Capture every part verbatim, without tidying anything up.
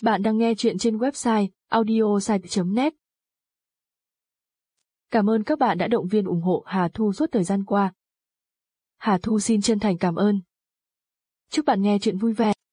Bạn đang nghe chuyện trên website audiosite chấm net. Cảm ơn các bạn đã động viên ủng hộ Hà Thu suốt thời gian qua. Hà Thu xin chân thành cảm ơn. Chúc bạn nghe chuyện vui vẻ.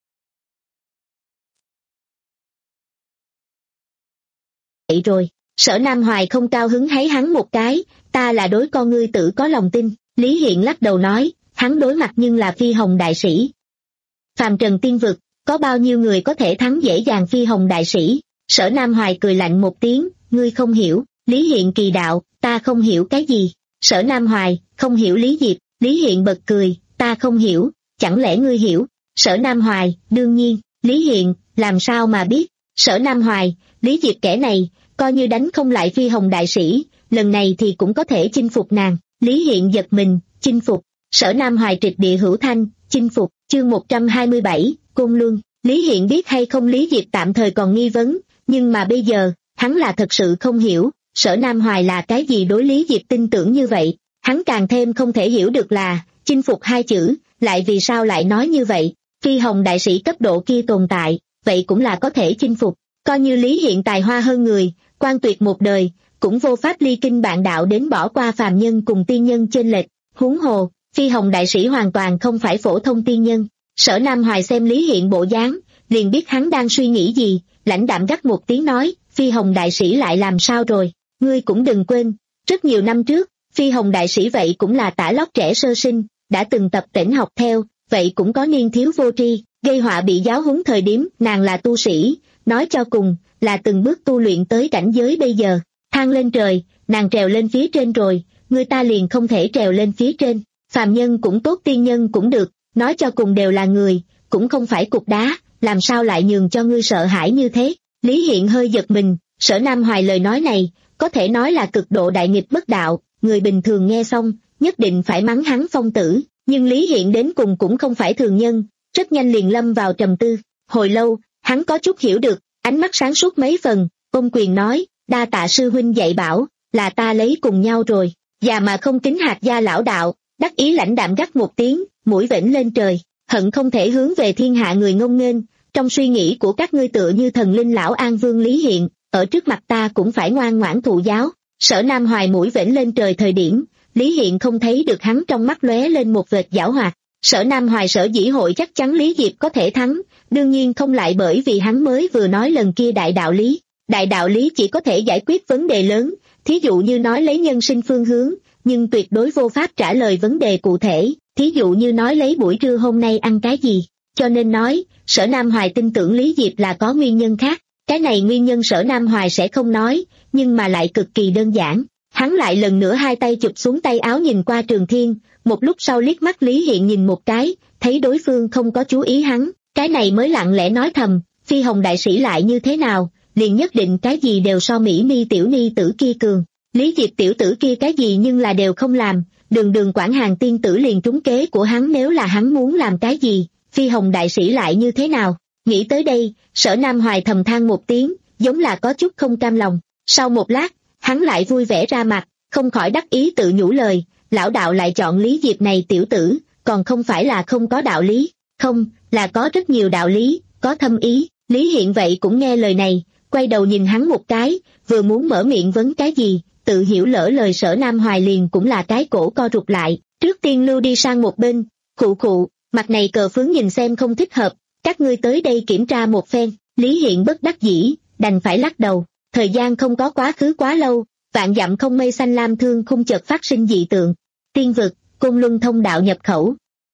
Vậy rồi, Sở Nam Hoài không cao hứng háy hắn một cái, ta là đối con ngươi tự có lòng tin. Lý Hiện lắc đầu nói, hắn đối mặt nhưng là Phi Hồng đại sĩ. Phàm trần tiên vực, có bao nhiêu người có thể thắng dễ dàng Phi Hồng đại sĩ? Sở Nam Hoài cười lạnh một tiếng, ngươi không hiểu. Lý Hiện kỳ đạo, ta không hiểu cái gì? Sở Nam Hoài, không hiểu Lý Diệp. Lý Hiện bật cười, ta không hiểu, chẳng lẽ ngươi hiểu? Sở Nam Hoài, đương nhiên. Lý Hiện, làm sao mà biết? Sở Nam Hoài, Lý Diệp kẻ này, coi như đánh không lại Phi Hồng đại sĩ, lần này thì cũng có thể chinh phục nàng. Lý Hiện giật mình, chinh phục. Sở Nam Hoài trịch địa hữu thanh, chinh phục. Chương một trăm hai mươi bảy, Côn Luân. Lý Hiện biết hay không Lý Diệp tạm thời còn nghi vấn, nhưng mà bây giờ, hắn là thật sự không hiểu, Sở Nam Hoài là cái gì đối Lý Diệp tin tưởng như vậy. Hắn càng thêm không thể hiểu được là, chinh phục hai chữ, lại vì sao lại nói như vậy. Phi Hồng đại sĩ cấp độ kia tồn tại, vậy cũng là có thể chinh phục. Coi như Lý Hiện tài hoa hơn người, quan tuyệt một đời, cũng vô pháp ly kinh bạn đạo đến bỏ qua phàm nhân cùng tiên nhân chênh lệch. Huống hồ, Phi Hồng đại sĩ hoàn toàn không phải phổ thông tiên nhân. Sở Nam Hoài xem Lý Hiện bộ dáng, liền biết hắn đang suy nghĩ gì, lãnh đạm gắt một tiếng nói, Phi Hồng đại sĩ lại làm sao rồi? Ngươi cũng đừng quên, rất nhiều năm trước, Phi Hồng đại sĩ vậy cũng là tả lót trẻ sơ sinh, đã từng tập tễnh học theo, vậy cũng có niên thiếu vô tri, gây họa bị giáo huấn thời điểm, nàng là tu sĩ, nói cho cùng, là từng bước tu luyện tới cảnh giới bây giờ, thang lên trời, nàng trèo lên phía trên rồi, người ta liền không thể trèo lên phía trên, phàm nhân cũng tốt tiên nhân cũng được, nói cho cùng đều là người, cũng không phải cục đá, làm sao lại nhường cho ngươi sợ hãi như thế. Lý Hiện hơi giật mình, Sở Nam Hoài lời nói này, có thể nói là cực độ đại nghịch bất đạo, người bình thường nghe xong, nhất định phải mắng hắn phong tử, nhưng Lý Hiện đến cùng cũng không phải thường nhân, rất nhanh liền lâm vào trầm tư. Hồi lâu, hắn có chút hiểu được, ánh mắt sáng suốt mấy phần, ôm quyền nói, đa tạ sư huynh dạy bảo, là ta lấy cùng nhau rồi, già mà không kính hạt gia lão đạo, đắc ý lãnh đạm gắt một tiếng, mũi vểnh lên trời, hận không thể hướng về thiên hạ người ngông nghênh, trong suy nghĩ của các ngươi tựa như thần linh lão An Vương Lý Hiện, ở trước mặt ta cũng phải ngoan ngoãn thụ giáo. Sở Nam Hoài mũi vểnh lên trời thời điểm, Lý Hiện không thấy được hắn trong mắt lóe lên một vệt giảo hoạt. Sở Nam Hoài sở dĩ hội chắc chắn Lý Diệp có thể thắng, đương nhiên không lại bởi vì hắn mới vừa nói lần kia đại đạo lý. Đại đạo lý chỉ có thể giải quyết vấn đề lớn, thí dụ như nói lấy nhân sinh phương hướng, nhưng tuyệt đối vô pháp trả lời vấn đề cụ thể, thí dụ như nói lấy buổi trưa hôm nay ăn cái gì. Cho nên nói, Sở Nam Hoài tin tưởng Lý Diệp là có nguyên nhân khác, cái này nguyên nhân Sở Nam Hoài sẽ không nói, nhưng mà lại cực kỳ đơn giản. Hắn lại lần nữa hai tay chụp xuống tay áo nhìn qua Trường Thiên, một lúc sau liếc mắt Lý Hiện nhìn một cái, thấy đối phương không có chú ý hắn, cái này mới lặng lẽ nói thầm, Phi Hồng đại sĩ lại như thế nào, liền nhất định cái gì đều so Mỹ Ni tiểu ni tử kia cường. Lý Diệp tiểu tử kia cái gì nhưng là đều không làm, đường đường quản hàng tiên tử liền trúng kế của hắn, nếu là hắn muốn làm cái gì, Phi Hồng đại sĩ lại như thế nào. Nghĩ tới đây, Sở Nam Hoài thầm than một tiếng, giống là có chút không cam lòng. Sau một lát, hắn lại vui vẻ ra mặt, không khỏi đắc ý tự nhủ lời, lão đạo lại chọn Lý Diệp này tiểu tử, còn không phải là không có đạo lý, không, là có rất nhiều đạo lý, có thâm ý. Lý Hiện vậy cũng nghe lời này, quay đầu nhìn hắn một cái, vừa muốn mở miệng vấn cái gì, tự hiểu lỡ lời Sở Nam Hoài liền cũng là cái cổ co rụt lại, trước tiên lưu đi sang một bên, khụ khụ, mặt này cờ phướng nhìn xem không thích hợp, các ngươi tới đây kiểm tra một phen. Lý Hiện bất đắc dĩ, đành phải lắc đầu, thời gian không có quá khứ quá lâu, vạn dặm không mây xanh lam thương khung chợt phát sinh dị tượng, tiên vực, Côn Luân thông đạo nhập khẩu.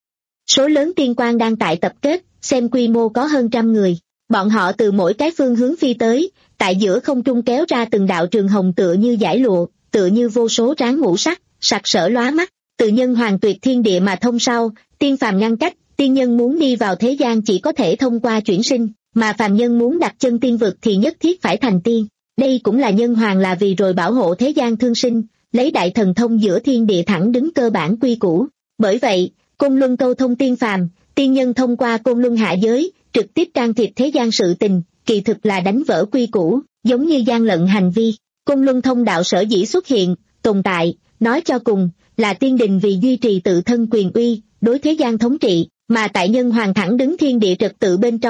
Số lớn tiên quan đang tại tập kết, xem quy mô có hơn trăm người, bọn họ từ mỗi cái phương hướng phi tới, tại giữa không trung kéo ra từng đạo trường hồng tựa như dải lụa, tựa như vô số tráng ngũ sắc, sặc sỡ lóa mắt, từ nhân hoàng tuyệt thiên địa mà thông sau, tiên phàm ngăn cách, tiên nhân muốn đi vào thế gian chỉ có thể thông qua chuyển sinh, mà phàm nhân muốn đặt chân tiên vực thì nhất thiết phải thành tiên. Đây cũng là nhân hoàng là vì rồi bảo hộ thế gian thương sinh, lấy đại thần thông giữa thiên địa thẳng đứng cơ bản quy củ. Bởi vậy, Côn Luân câu thông tiên phàm, tiên nhân thông qua Côn Luân hạ giới, trực tiếp can thiệp thế gian sự tình, kỳ thực là đánh vỡ quy củ, giống như gian lận hành vi. Côn Luân thông đạo sở dĩ xuất hiện, tồn tại, nói cho cùng, là tiên đình vì duy trì tự thân quyền uy, đối thế gian thống trị, mà tại nhân hoàng thẳng đứng thiên địa trật tự bên trong,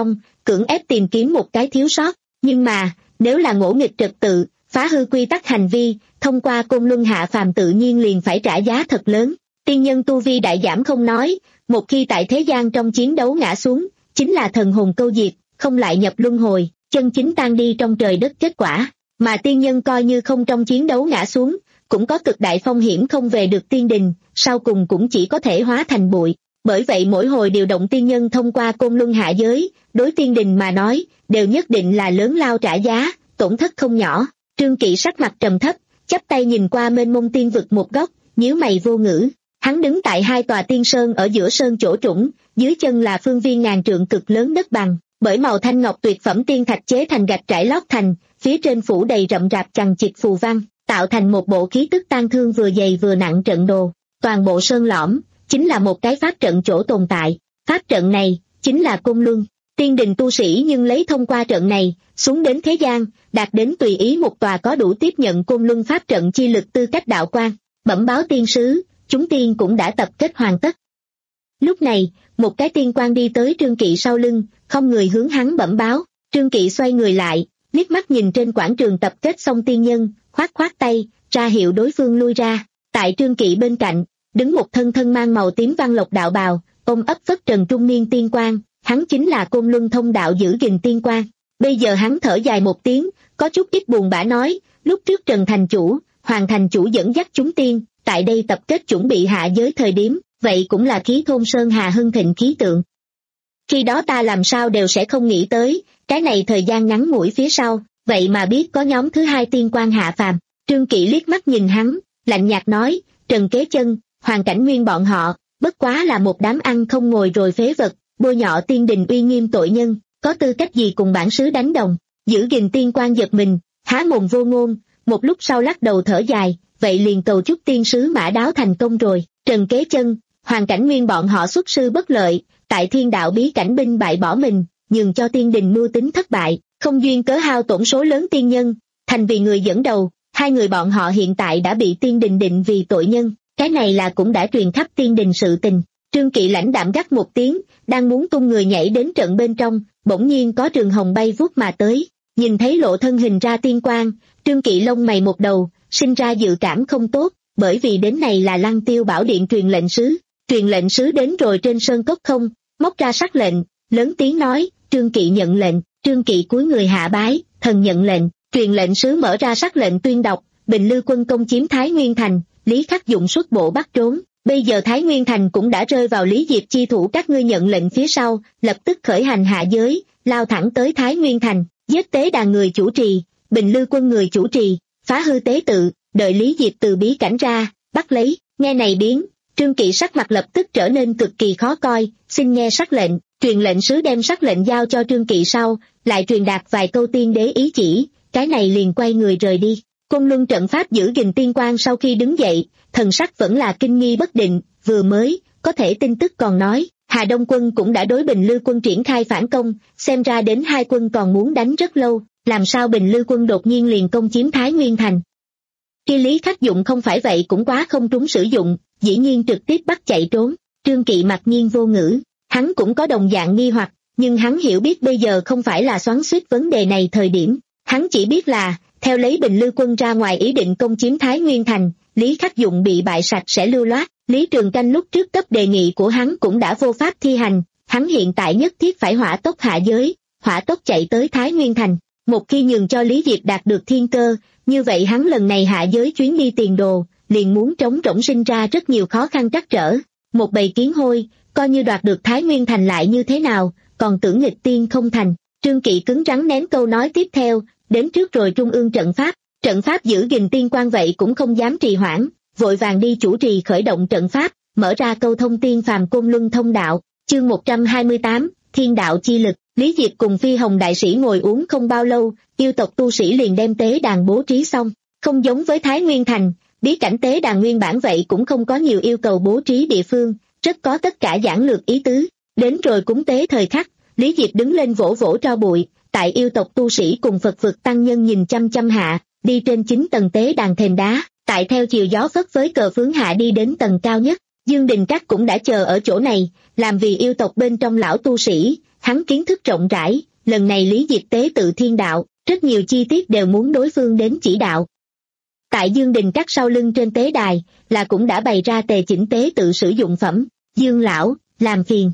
cưỡng ép tìm kiếm một cái thiếu sót, nhưng mà, nếu là ngỗ nghịch trật tự, phá hư quy tắc hành vi, thông qua côn luân hạ phàm tự nhiên liền phải trả giá thật lớn. Tiên nhân tu vi đại giảm không nói, một khi tại thế gian trong chiến đấu ngã xuống, chính là thần hồn câu diệt, không lại nhập luân hồi, chân chính tan đi trong trời đất kết quả. Mà tiên nhân coi như không trong chiến đấu ngã xuống, cũng có cực đại phong hiểm không về được tiên đình, sau cùng cũng chỉ có thể hóa thành bụi. Bởi vậy mỗi hồi điều động tiên nhân thông qua côn luân hạ giới, đối tiên đình mà nói, đều nhất định là lớn lao trả giá, tổn thất không nhỏ. Trương Kỵ sắc mặt trầm thấp, chắp tay nhìn qua mênh mông tiên vực một góc, nhíu mày vô ngữ. Hắn đứng tại hai tòa tiên sơn ở giữa sơn chỗ trũng, dưới chân là phương viên ngàn trượng cực lớn đất bằng, bởi màu thanh ngọc tuyệt phẩm tiên thạch chế thành gạch trải lót thành, phía trên phủ đầy rậm rạp chằng chịt phù văn, tạo thành một bộ khí tức tang thương vừa dày vừa nặng trận đồ. Toàn bộ sơn lõm chính là một cái pháp trận chỗ tồn tại, pháp trận này chính là côn luân. Tiên đình tu sĩ nhưng lấy thông qua trận này xuống đến thế gian, đạt đến tùy ý một tòa có đủ tiếp nhận côn luân pháp trận chi lực tư cách đạo quan. Bẩm báo tiên sứ, chúng tiên cũng đã tập kết hoàn tất. Lúc này, một cái tiên quan đi tới Trương Kỵ sau lưng, không người hướng hắn bẩm báo. Trương Kỵ xoay người lại, liếc mắt nhìn trên quảng trường tập kết xong tiên nhân, khoát khoát tay, ra hiệu đối phương lui ra. Tại Trương Kỵ bên cạnh, đứng một thân thân mang màu tím văn lộc đạo bào, ôm ấp phất trần trung niên tiên quan, hắn chính là côn luân thông đạo giữ gìn tiên quan. Bây giờ hắn thở dài một tiếng, có chút ít buồn bã nói, lúc trước Trần thành chủ, Hoàng thành chủ dẫn dắt chúng tiên, tại đây tập kết chuẩn bị hạ giới thời điểm, vậy cũng là khí thôn sơn hà hưng thịnh khí tượng. Khi đó ta làm sao đều sẽ không nghĩ tới, cái này thời gian ngắn ngủi phía sau, vậy mà biết có nhóm thứ hai tiên quan hạ phàm. Trương Kỵ liếc mắt nhìn hắn, lạnh nhạt nói, Trần Kế Chân, Hoàng Cảnh Nguyên bọn họ, bất quá là một đám ăn không ngồi rồi phế vật, bôi nhọ tiên đình uy nghiêm tội nhân, có tư cách gì cùng bản xứ đánh đồng. Giữ gìn tiên quan giật mình, há mồm vô ngôn, một lúc sau lắc đầu thở dài, vậy liền cầu chúc tiên sứ mã đáo thành công rồi. Trần Kế Chân, Hoàng Cảnh Nguyên bọn họ xuất sư bất lợi, tại thiên đạo bí cảnh binh bại bỏ mình, nhường cho tiên đình mưu tính thất bại, không duyên cớ hao tổn số lớn tiên nhân, thành vì người dẫn đầu, hai người bọn họ hiện tại đã bị tiên đình định vì tội nhân, cái này là cũng đã truyền khắp tiên đình sự tình. Trương Kỵ lãnh đạm gắt một tiếng, đang muốn tung người nhảy đến trận bên trong, bỗng nhiên có trường hồng bay vút mà tới, nhìn thấy lộ thân hình ra tiên quan, Trương Kỵ lông mày một đầu, sinh ra dự cảm không tốt, bởi vì đến này là Lăng Tiêu Bảo Điện truyền lệnh sứ. Truyền lệnh sứ đến rồi trên sơn cốc không, móc ra sắc lệnh, lớn tiếng nói, Trương Kỵ nhận lệnh. Trương Kỵ cúi người hạ bái, thần nhận lệnh. Truyền lệnh sứ mở ra sắc lệnh tuyên đọc, Bình Lư quân công chiếm Thái Nguyên thành, Lý Khắc Dụng xuất bộ bắt trốn, bây giờ Thái Nguyên thành cũng đã rơi vào Lý Diệp chi thủ, các ngươi nhận lệnh phía sau, lập tức khởi hành hạ giới, lao thẳng tới Thái Nguyên thành, giết tế đàn người chủ trì, Bình Lư quân người chủ trì, phá hư tế tự, đợi Lý Diệp từ bí cảnh ra, bắt lấy. Nghe này biến, Trương Kỵ sắc mặt lập tức trở nên cực kỳ khó coi, xin nghe sắc lệnh. Truyền lệnh sứ đem sắc lệnh giao cho Trương Kỵ sau, lại truyền đạt vài câu tiên đế ý chỉ, cái này liền quay người rời đi. Côn luân trận pháp giữ gìn tiên quan sau khi đứng dậy, thần sắc vẫn là kinh nghi bất định, vừa mới, có thể tin tức còn nói, Hà Đông quân cũng đã đối Bình Lư quân triển khai phản công, xem ra đến hai quân còn muốn đánh rất lâu, làm sao Bình Lư quân đột nhiên liền công chiếm Thái Nguyên thành. Khi Lý Khắc Dụng không phải vậy cũng quá không trúng sử dụng, dĩ nhiên trực tiếp bắt chạy trốn. Trương Kỵ mặc nhiên vô ngữ, hắn cũng có đồng dạng nghi hoặc, nhưng hắn hiểu biết bây giờ không phải là xoắn xuýt vấn đề này thời điểm, hắn chỉ biết là, theo lấy Bình Lư quân ra ngoài ý định công chiếm Thái Nguyên thành, Lý Khắc Dụng bị bại sạch sẽ lưu loát, Lý Trường Canh lúc trước cấp đề nghị của hắn cũng đã vô pháp thi hành, hắn hiện tại nhất thiết phải hỏa tốc hạ giới, hỏa tốc chạy tới Thái Nguyên thành, một khi nhường cho Lý Diệp đạt được thiên cơ, như vậy hắn lần này hạ giới chuyến đi tiền đồ, liền muốn trống rỗng sinh ra rất nhiều khó khăn trắc trở. Một bầy kiến hôi, coi như đoạt được Thái Nguyên thành lại như thế nào, còn tưởng nghịch tiên không thành. Trương Kỵ cứng rắn nén câu nói tiếp theo, đến trước rồi trung ương trận pháp, trận pháp giữ gìn tiên quan vậy cũng không dám trì hoãn, vội vàng đi chủ trì khởi động trận pháp, mở ra câu thông tiên phàm côn luân thông đạo. Chương một trăm hai mươi tám, Thiên đạo chi lực. Lý Diệp cùng Phi Hồng đại sĩ ngồi uống không bao lâu, yêu tộc tu sĩ liền đem tế đàn bố trí xong, không giống với Thái Nguyên thành, bí cảnh tế đàn nguyên bản vậy cũng không có nhiều yêu cầu bố trí địa phương, rất có tất cả giản lược ý tứ. Đến rồi cúng tế thời khắc, Lý Diệp đứng lên vỗ vỗ tro bụi, tại yêu tộc tu sĩ cùng Phật vực tăng nhân nhìn chăm chăm hạ, đi trên chín tầng tế đàn thềm đá, tại theo chiều gió phất với cờ phướng hạ đi đến tầng cao nhất. Dương Đình Trác cũng đã chờ ở chỗ này, làm vì yêu tộc bên trong lão tu sĩ, hắn kiến thức rộng rãi, lần này Lý Diệp tế tự thiên đạo, rất nhiều chi tiết đều muốn đối phương đến chỉ đạo. Tại Dương Đình Các sau lưng trên tế đài, là cũng đã bày ra tề chỉnh tế tự sử dụng phẩm, Dương lão, làm phiền.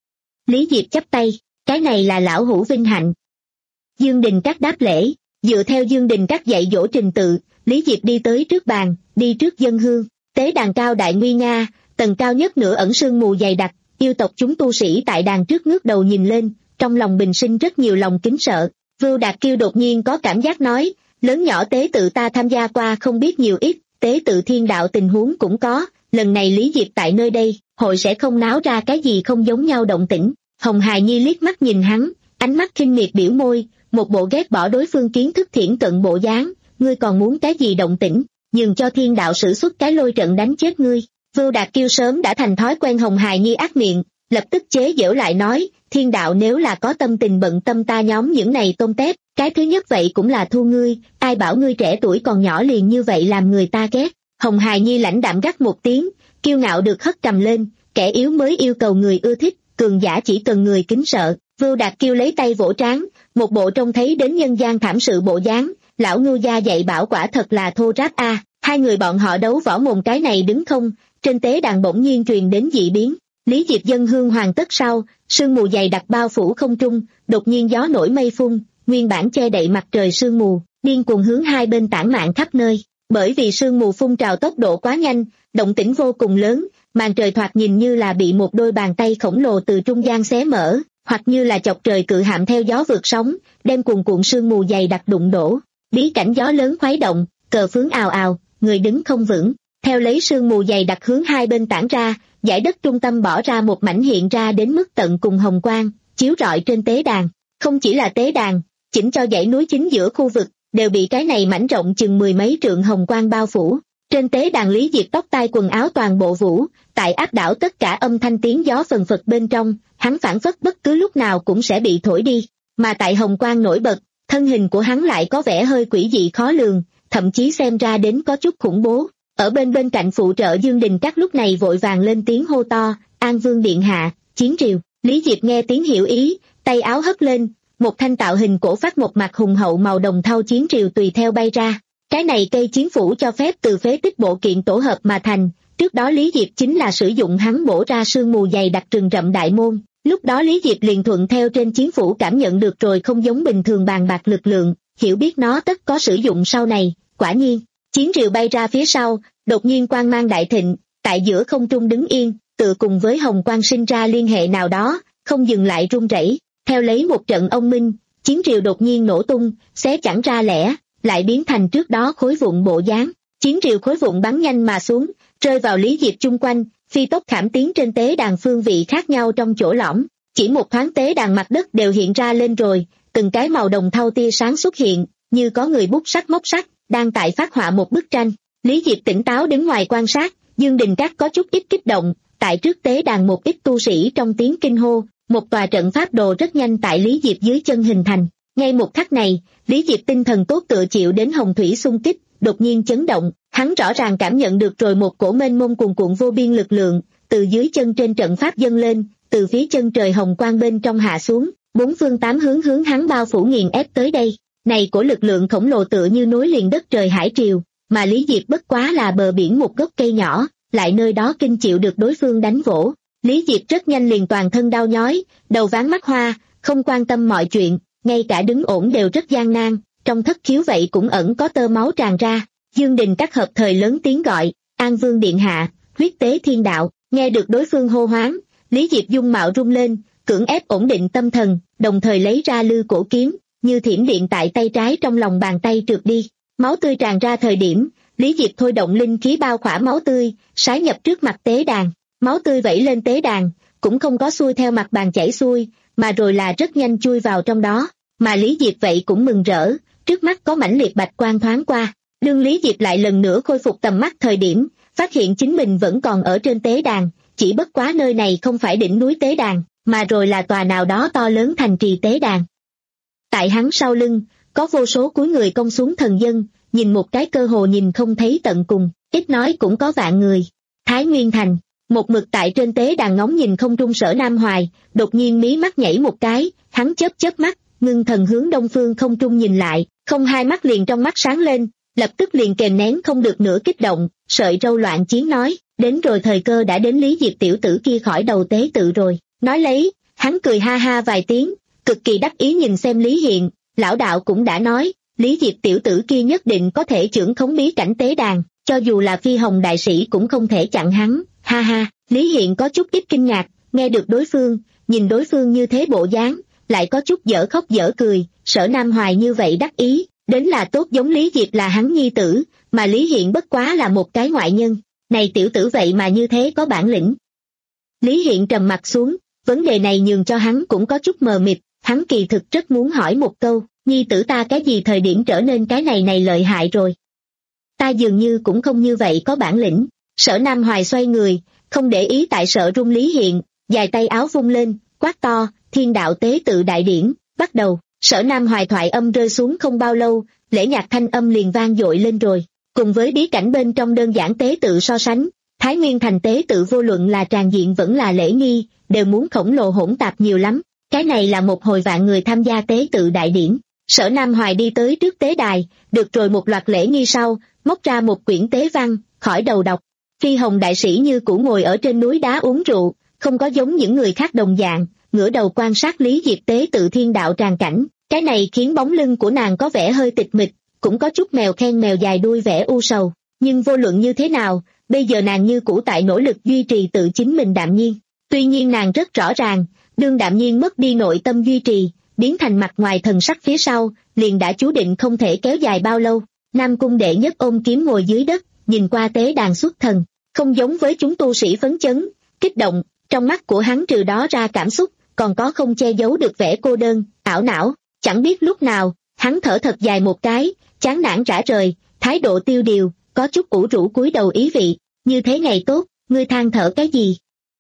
Lý Diệp chắp tay, cái này là lão hữu vinh hạnh. Dương Đình Các đáp lễ, dựa theo Dương Đình Các dạy dỗ trình tự, Lý Diệp đi tới trước bàn, đi trước dân hương, tế đàn cao đại nguy nga, tầng cao nhất nửa ẩn sương mù dày đặc, yêu tộc chúng tu sĩ tại đàn trước ngước đầu nhìn lên, trong lòng bình sinh rất nhiều lòng kính sợ. Vưu Đạt Kiêu đột nhiên có cảm giác nói, lớn nhỏ tế tự ta tham gia qua không biết nhiều ít, tế tự thiên đạo tình huống cũng có, lần này Lý Diệp tại nơi đây, hội sẽ không náo ra cái gì không giống nhau động tĩnh. Hồng Hài Nhi liếc mắt nhìn hắn, ánh mắt khinh miệt biểu môi, một bộ ghét bỏ đối phương kiến thức thiển cận bộ dáng, ngươi còn muốn cái gì động tĩnh, nhường cho thiên đạo sử xuất cái lôi trận đánh chết ngươi. Vưu Đạt Kiêu sớm đã thành thói quen Hồng Hài Nhi ác miệng, lập tức chế giễu lại nói, thiên đạo nếu là có tâm tình bận tâm ta nhóm những này tôm tép, cái thứ nhất vậy cũng là thu ngươi, ai bảo ngươi trẻ tuổi còn nhỏ liền như vậy làm người ta ghét. Hồng Hài Nhi lãnh đạm gắt một tiếng, kiêu ngạo được hất cầm lên, kẻ yếu mới yêu cầu người ưa thích, cường giả chỉ cần người kính sợ. Vưu Đạt Kiêu lấy tay vỗ trán, một bộ trông thấy đến nhân gian thảm sự bộ dáng, lão ngưu gia dạy bảo quả thật là thô ráp a. À. Hai người bọn họ đấu võ mồm cái này đứng không, trên tế đàn bỗng nhiên truyền đến dị biến. Lý Diệp dân hương hoàn tất sau, sương mù dày đặc bao phủ không trung, đột nhiên gió nổi mây phun, nguyên bản che đậy mặt trời sương mù, điên cuồng hướng hai bên tản mạn khắp nơi. Bởi vì sương mù phun trào tốc độ quá nhanh, động tĩnh vô cùng lớn, màn trời thoạt nhìn như là bị một đôi bàn tay khổng lồ từ trung gian xé mở, hoặc như là chọc trời cự hạm theo gió vượt sóng, đem cuồn cuộn sương mù dày đặc đụng đổ. Bí cảnh gió lớn khuấy động, cờ phướng ào ào, người đứng không vững. Theo lấy sương mù dày đặc hướng hai bên tản ra, dải đất trung tâm bỏ ra một mảnh hiện ra đến mức tận cùng hồng quang, chiếu rọi trên tế đàn. Không chỉ là tế đàn, chỉnh cho dãy núi chính giữa khu vực, đều bị cái này mảnh rộng chừng mười mấy trượng hồng quang bao phủ. Trên tế đàn Lý Diệp tóc tai quần áo toàn bộ vũ, tại áp đảo tất cả âm thanh tiếng gió phần phật bên trong, hắn phản phất bất cứ lúc nào cũng sẽ bị thổi đi. Mà tại hồng quang nổi bật, thân hình của hắn lại có vẻ hơi quỷ dị khó lường, thậm chí xem ra đến có chút khủng bố. Ở bên bên cạnh phụ trợ Dương Đình Các lúc này vội vàng lên tiếng hô to, An Vương điện hạ, chiến triều. Lý Diệp nghe tiếng hiểu ý, tay áo hất lên, một thanh tạo hình cổ phát một mặt hùng hậu màu đồng thau chiến triều tùy theo bay ra. Cái này cây chiến phủ cho phép từ phế tích bộ kiện tổ hợp mà thành, trước đó Lý Diệp chính là sử dụng hắn bổ ra sương mù dày đặc rừng rậm đại môn, lúc đó Lý Diệp liền thuận theo trên chiến phủ cảm nhận được rồi không giống bình thường bàn bạc lực lượng, hiểu biết nó tất có sử dụng sau này. Quả nhiên, chiến triều bay ra phía sau, đột nhiên quang mang đại thịnh, tại giữa không trung đứng yên, tự cùng với hồng quang sinh ra liên hệ nào đó, không dừng lại rung rẩy. Theo lấy một trận ông minh, chiến triều đột nhiên nổ tung, xé chẳng ra lẻ, lại biến thành trước đó khối vụn bộ dáng. Chiến triều khối vụn bắn nhanh mà xuống, rơi vào Lý Diệp chung quanh, phi tốc khảm tiến trên tế đàn phương vị khác nhau trong chỗ lõm. Chỉ một thoáng tế đàn mặt đất đều hiện ra lên rồi, từng cái màu đồng thau tia sáng xuất hiện, như có người bút sắc móc sắc, đang tại phát họa một bức tranh. Lý Diệp tỉnh táo đứng ngoài quan sát, Dương Đình Các có chút ít kích động, tại trước tế đàn một ít tu sĩ trong tiếng kinh hô, một tòa trận pháp đồ rất nhanh tại Lý Diệp dưới chân hình thành. Ngay một khắc này, Lý Diệp tinh thần tốt tựa chịu đến hồng thủy xung kích, đột nhiên chấn động, hắn rõ ràng cảm nhận được rồi một cổ mênh mông cuồn cuộn vô biên lực lượng, từ dưới chân trên trận pháp dâng lên, từ phía chân trời hồng quang bên trong hạ xuống, bốn phương tám hướng hướng hắn bao phủ nghiền ép tới đây. Này của lực lượng khổng lồ tựa như nối liền đất trời hải triều, mà Lý Diệp bất quá là bờ biển một gốc cây nhỏ, lại nơi đó kinh chịu được đối phương đánh vỗ. Lý Diệp rất nhanh liền toàn thân đau nhói, đầu váng mắt hoa, không quan tâm mọi chuyện, ngay cả đứng ổn đều rất gian nan, trong thất khiếu vậy cũng ẩn có tơ máu tràn ra. Dương Đình Các hợp thời lớn tiếng gọi, An Vương điện hạ, huyết tế thiên đạo. Nghe được đối phương hô hoán, Lý Diệp dung mạo rung lên, cưỡng ép ổn định tâm thần, đồng thời lấy ra lư cổ kiếm, như thiểm điện tại tay trái trong lòng bàn tay trượt đi. Máu tươi tràn ra thời điểm, Lý Diệp thôi động linh khí bao khỏa máu tươi, sái nhập trước mặt tế đàn. Máu tươi vẩy lên tế đàn, cũng không có xuôi theo mặt bàn chảy xuôi, mà rồi là rất nhanh chui vào trong đó. Mà Lý Diệp vậy cũng mừng rỡ, trước mắt có mãnh liệt bạch quang thoáng qua. Đương Lý Diệp lại lần nữa khôi phục tầm mắt thời điểm, phát hiện chính mình vẫn còn ở trên tế đàn, chỉ bất quá nơi này không phải đỉnh núi tế đàn, mà rồi là tòa nào đó to lớn thành trì tế đàn. Tại hắn sau lưng, có vô số cúi người cong xuống thần dân, nhìn một cái cơ hồ nhìn không thấy tận cùng, ít nói cũng có vạn người. Thái Nguyên Thành, một mực tại trên tế đàn ngóng nhìn không trung Sở Nam Hoài, đột nhiên mí mắt nhảy một cái, hắn chớp chớp mắt, ngưng thần hướng đông phương không trung nhìn lại, không hai mắt liền trong mắt sáng lên, lập tức liền kềm nén không được nữa kích động, sợi râu loạn chiến nói, đến rồi thời cơ đã đến Lý Diệp tiểu tử kia khỏi đầu tế tự rồi. Nói lấy, hắn cười ha ha vài tiếng, cực kỳ đắc ý nhìn xem Lý Hiện, lão đạo cũng đã nói, Lý Diệp tiểu tử kia nhất định có thể trưởng khống bí cảnh tế đàn, cho dù là phi hồng đại sĩ cũng không thể chặn hắn, ha ha. Lý Hiện có chút ít kinh ngạc, nghe được đối phương, nhìn đối phương như thế bộ dáng, lại có chút dở khóc dở cười, Sở Nam Hoài như vậy đắc ý, đến là tốt giống Lý Diệp là hắn nhi tử, mà Lý Hiện bất quá là một cái ngoại nhân, này tiểu tử vậy mà như thế có bản lĩnh. Lý Hiện trầm mặt xuống, vấn đề này nhường cho hắn cũng có chút mờ mịt, hắn kỳ thực rất muốn hỏi một câu, nhi tử ta cái gì thời điểm trở nên cái này này lợi hại rồi. Ta dường như cũng không như vậy có bản lĩnh. Sở Nam Hoài xoay người, không để ý tại Sở Rung Lý Hiện, dài tay áo vung lên, quát to, thiên đạo tế tự đại điển, bắt đầu. Sở Nam Hoài thoại âm rơi xuống không bao lâu, lễ nhạc thanh âm liền vang dội lên rồi. Cùng với bí cảnh bên trong đơn giản tế tự so sánh, Thái Nguyên thành tế tự vô luận là tràng diện vẫn là lễ nghi, đều muốn khổng lồ hỗn tạp nhiều lắm. Cái này là một hồi vạn người tham gia tế tự đại điển. Sở Nam Hoài đi tới trước tế đài, được rồi một loạt lễ nghi sau, móc ra một quyển tế văn, khỏi đầu đọc. Phi hồng đại sĩ như cũ ngồi ở trên núi đá uống rượu, không có giống những người khác đồng dạng, ngửa đầu quan sát Lý Diệp tế tự thiên đạo tràng cảnh. Cái này khiến bóng lưng của nàng có vẻ hơi tịch mịch, cũng có chút mèo khen mèo dài đuôi vẻ u sầu. Nhưng vô luận như thế nào, bây giờ nàng như cũ tại nỗ lực duy trì tự chính mình đạm nhiên. Tuy nhiên nàng rất rõ ràng, đương đạm nhiên mất đi nội tâm duy trì, biến thành mặt ngoài thần sắc phía sau, liền đã chú định không thể kéo dài bao lâu. Nam cung đệ nhất ôm kiếm ngồi dưới đất, nhìn qua tế đàn xuất thần, không giống với chúng tu sĩ phấn chấn, kích động, trong mắt của hắn trừ đó ra cảm xúc, còn có không che giấu được vẻ cô đơn, ảo não. Chẳng biết lúc nào, hắn thở thật dài một cái, chán nản rã rời, thái độ tiêu điều, có chút ủ rũ cúi đầu ý vị, như thế ngày tốt, ngươi than thở cái gì?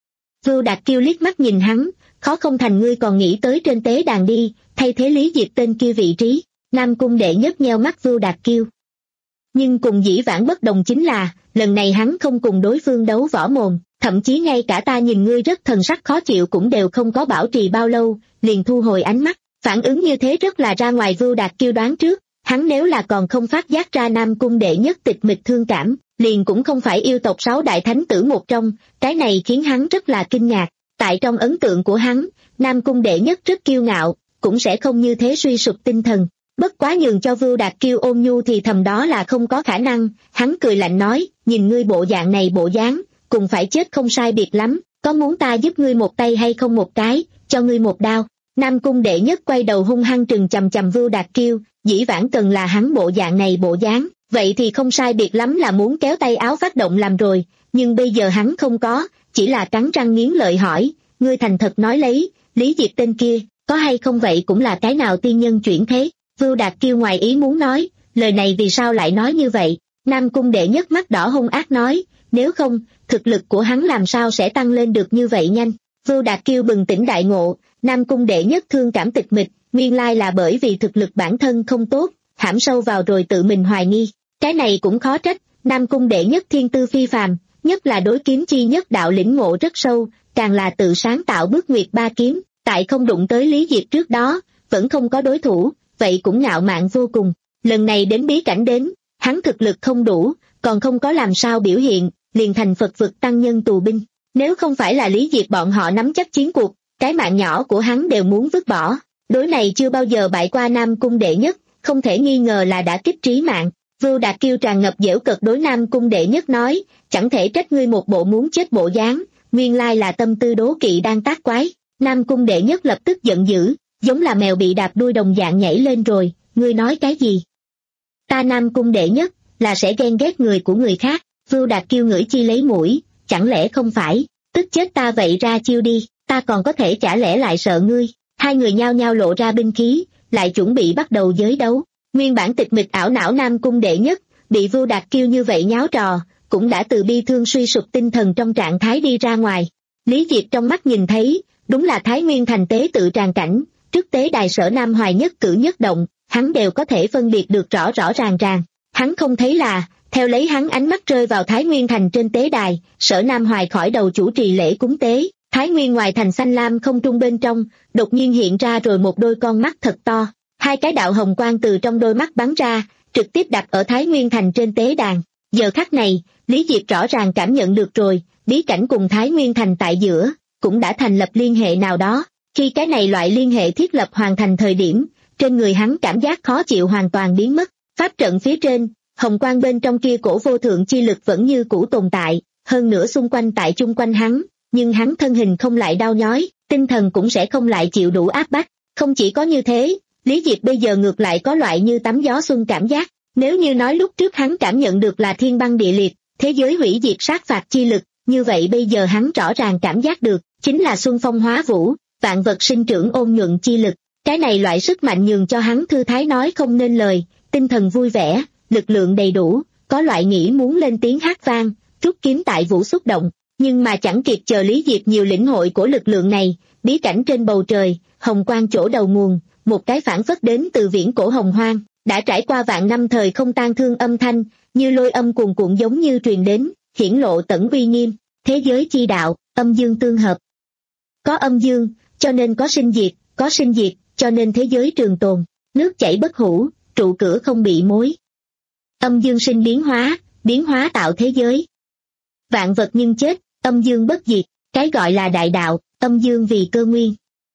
Vưu Đạt Kiêu liếc mắt nhìn hắn, khó không thành ngươi còn nghĩ tới trên tế đàn đi, thay thế Lý Diệp tên kia vị trí. Nam cung đệ nhất nheo mắt Vưu Đạt Kiêu. Nhưng cùng dĩ vãng bất đồng chính là, lần này hắn không cùng đối phương đấu võ mồm, thậm chí ngay cả ta nhìn ngươi rất thần sắc khó chịu cũng đều không có bảo trì bao lâu, liền thu hồi ánh mắt. Phản ứng như thế rất là ra ngoài Vưu Đạt Kiêu đoán trước, hắn nếu là còn không phát giác ra Nam cung đệ nhất tịch mịch thương cảm, liền cũng không phải yêu tộc sáu đại thánh tử một trong, cái này khiến hắn rất là kinh ngạc. Tại trong ấn tượng của hắn, Nam cung đệ nhất rất kiêu ngạo, cũng sẽ không như thế suy sụp tinh thần. Bất quá nhường cho Vưu Đạt Kiêu ôn nhu thì thầm đó là không có khả năng, hắn cười lạnh nói, nhìn ngươi bộ dạng này bộ dáng, cùng phải chết không sai biệt lắm, có muốn ta giúp ngươi một tay hay không một cái, cho ngươi một đao. Nam cung đệ nhất quay đầu hung hăng trừng chằm chằm Vưu Đạt Kiêu, dĩ vãng cần là hắn bộ dạng này bộ dáng, vậy thì không sai biệt lắm là muốn kéo tay áo phát động làm rồi, nhưng bây giờ hắn không có, chỉ là cắn răng nghiến lợi hỏi, ngươi thành thật nói lấy, Lý Diệp tên kia, có hay không vậy cũng là cái nào tiên nhân chuyển thế. Vưu Đạt Kiêu ngoài ý muốn nói, lời này vì sao lại nói như vậy? Nam cung đệ nhất mắt đỏ hung ác nói, nếu không, thực lực của hắn làm sao sẽ tăng lên được như vậy nhanh. Vưu Đạt Kiêu bừng tỉnh đại ngộ, Nam cung đệ nhất thương cảm tịch mịch, nguyên lai là bởi vì thực lực bản thân không tốt, hãm sâu vào rồi tự mình hoài nghi. Cái này cũng khó trách, Nam cung đệ nhất thiên tư phi phàm, nhất là đối kiếm chi nhất đạo lĩnh ngộ rất sâu, càng là tự sáng tạo bước nguyệt ba kiếm, tại không đụng tới Lý Diệp trước đó, vẫn không có đối thủ, vậy cũng ngạo mạn vô cùng. Lần này đến bí cảnh đến, hắn thực lực không đủ, còn không có làm sao biểu hiện, liền thành Phật vực tăng nhân tù binh. Nếu không phải là Lý Diệp bọn họ nắm chắc chiến cuộc, cái mạng nhỏ của hắn đều muốn vứt bỏ. Đối này chưa bao giờ bại qua Nam cung đệ nhất, không thể nghi ngờ là đã kích trí mạng. Vưu Đạt Kiêu tràn ngập giễu cợt đối Nam cung đệ nhất nói, chẳng thể trách ngươi một bộ muốn chết bộ dáng, nguyên lai là tâm tư đố kỵ đang tác quái. Nam cung đệ nhất lập tức giận dữ, giống là mèo bị đạp đuôi đồng dạng nhảy lên rồi, ngươi nói cái gì? Ta Nam cung đệ nhất, là sẽ ghen ghét người của người khác. Vưu Đạt Kiêu ngửi chi lấy mũi, chẳng lẽ không phải, tức chết ta vậy ra chiêu đi, ta còn có thể chả lẽ lại sợ ngươi. Hai người nhao nhao lộ ra binh khí, lại chuẩn bị bắt đầu giới đấu. Nguyên bản tịch mịch ảo não Nam cung đệ nhất, bị Vưu Đạt Kiêu như vậy nháo trò, cũng đã từ bi thương suy sụp tinh thần trong trạng thái đi ra ngoài. Lý Diệp trong mắt nhìn thấy, đúng là Thái Nguyên thành tế tự tràng cảnh, trước tế đài Sở Nam Hoài nhất cử nhất động, hắn đều có thể phân biệt được rõ rõ ràng ràng. Hắn không thấy là, theo lấy hắn ánh mắt rơi vào Thái Nguyên thành trên tế đài, Sở Nam Hoài khỏi đầu chủ trì lễ cúng tế, Thái nguyên ngoài thành xanh lam không trung bên trong, đột nhiên hiện ra rồi một đôi con mắt thật to, hai cái đạo hồng quang từ trong đôi mắt bắn ra, trực tiếp đặt ở Thái nguyên thành trên tế đàn. Giờ khắc này, Lý Diệp rõ ràng cảm nhận được rồi, bí cảnh cùng Thái nguyên thành tại giữa, cũng đã thành lập liên hệ nào đó. Khi cái này loại liên hệ thiết lập hoàn thành thời điểm, trên người hắn cảm giác khó chịu hoàn toàn biến mất. Pháp trận phía trên, hồng quang bên trong kia cổ vô thượng chi lực vẫn như cũ tồn tại, hơn nữa xung quanh tại chung quanh hắn, nhưng hắn thân hình không lại đau nhói, tinh thần cũng sẽ không lại chịu đủ áp bách. Không chỉ có như thế, Lý Diệp bây giờ ngược lại có loại như tắm gió xuân cảm giác. Nếu như nói lúc trước hắn cảm nhận được là thiên băng địa liệt, thế giới hủy diệt sát phạt chi lực, như vậy bây giờ hắn rõ ràng cảm giác được, chính là xuân phong hóa vũ, vạn vật sinh trưởng ôn nhuận chi lực. Cái này loại sức mạnh nhường cho hắn thư thái nói không nên lời, tinh thần vui vẻ, lực lượng đầy đủ, có loại nghĩ muốn lên tiếng hát vang, rút kiếm tại vũ xúc động. Nhưng mà chẳng kịp chờ Lý Diệp nhiều lĩnh hội của lực lượng này, bí cảnh trên bầu trời, hồng quang chỗ đầu nguồn, một cái phản phất đến từ viễn cổ hồng hoang, đã trải qua vạn năm thời không tan thương âm thanh, như lôi âm cuồn cuộn giống như truyền đến, hiển lộ tẩn uy nghiêm, thế giới chi đạo, âm dương tương hợp. Có âm dương, cho nên có sinh diệt, có sinh diệt, cho nên thế giới trường tồn, nước chảy bất hủ, trụ cửa không bị mối. Âm dương sinh biến hóa, biến hóa tạo thế giới. Vạn vật nhưng chết, âm dương bất diệt, cái gọi là đại đạo, âm dương vì cơ nguyên.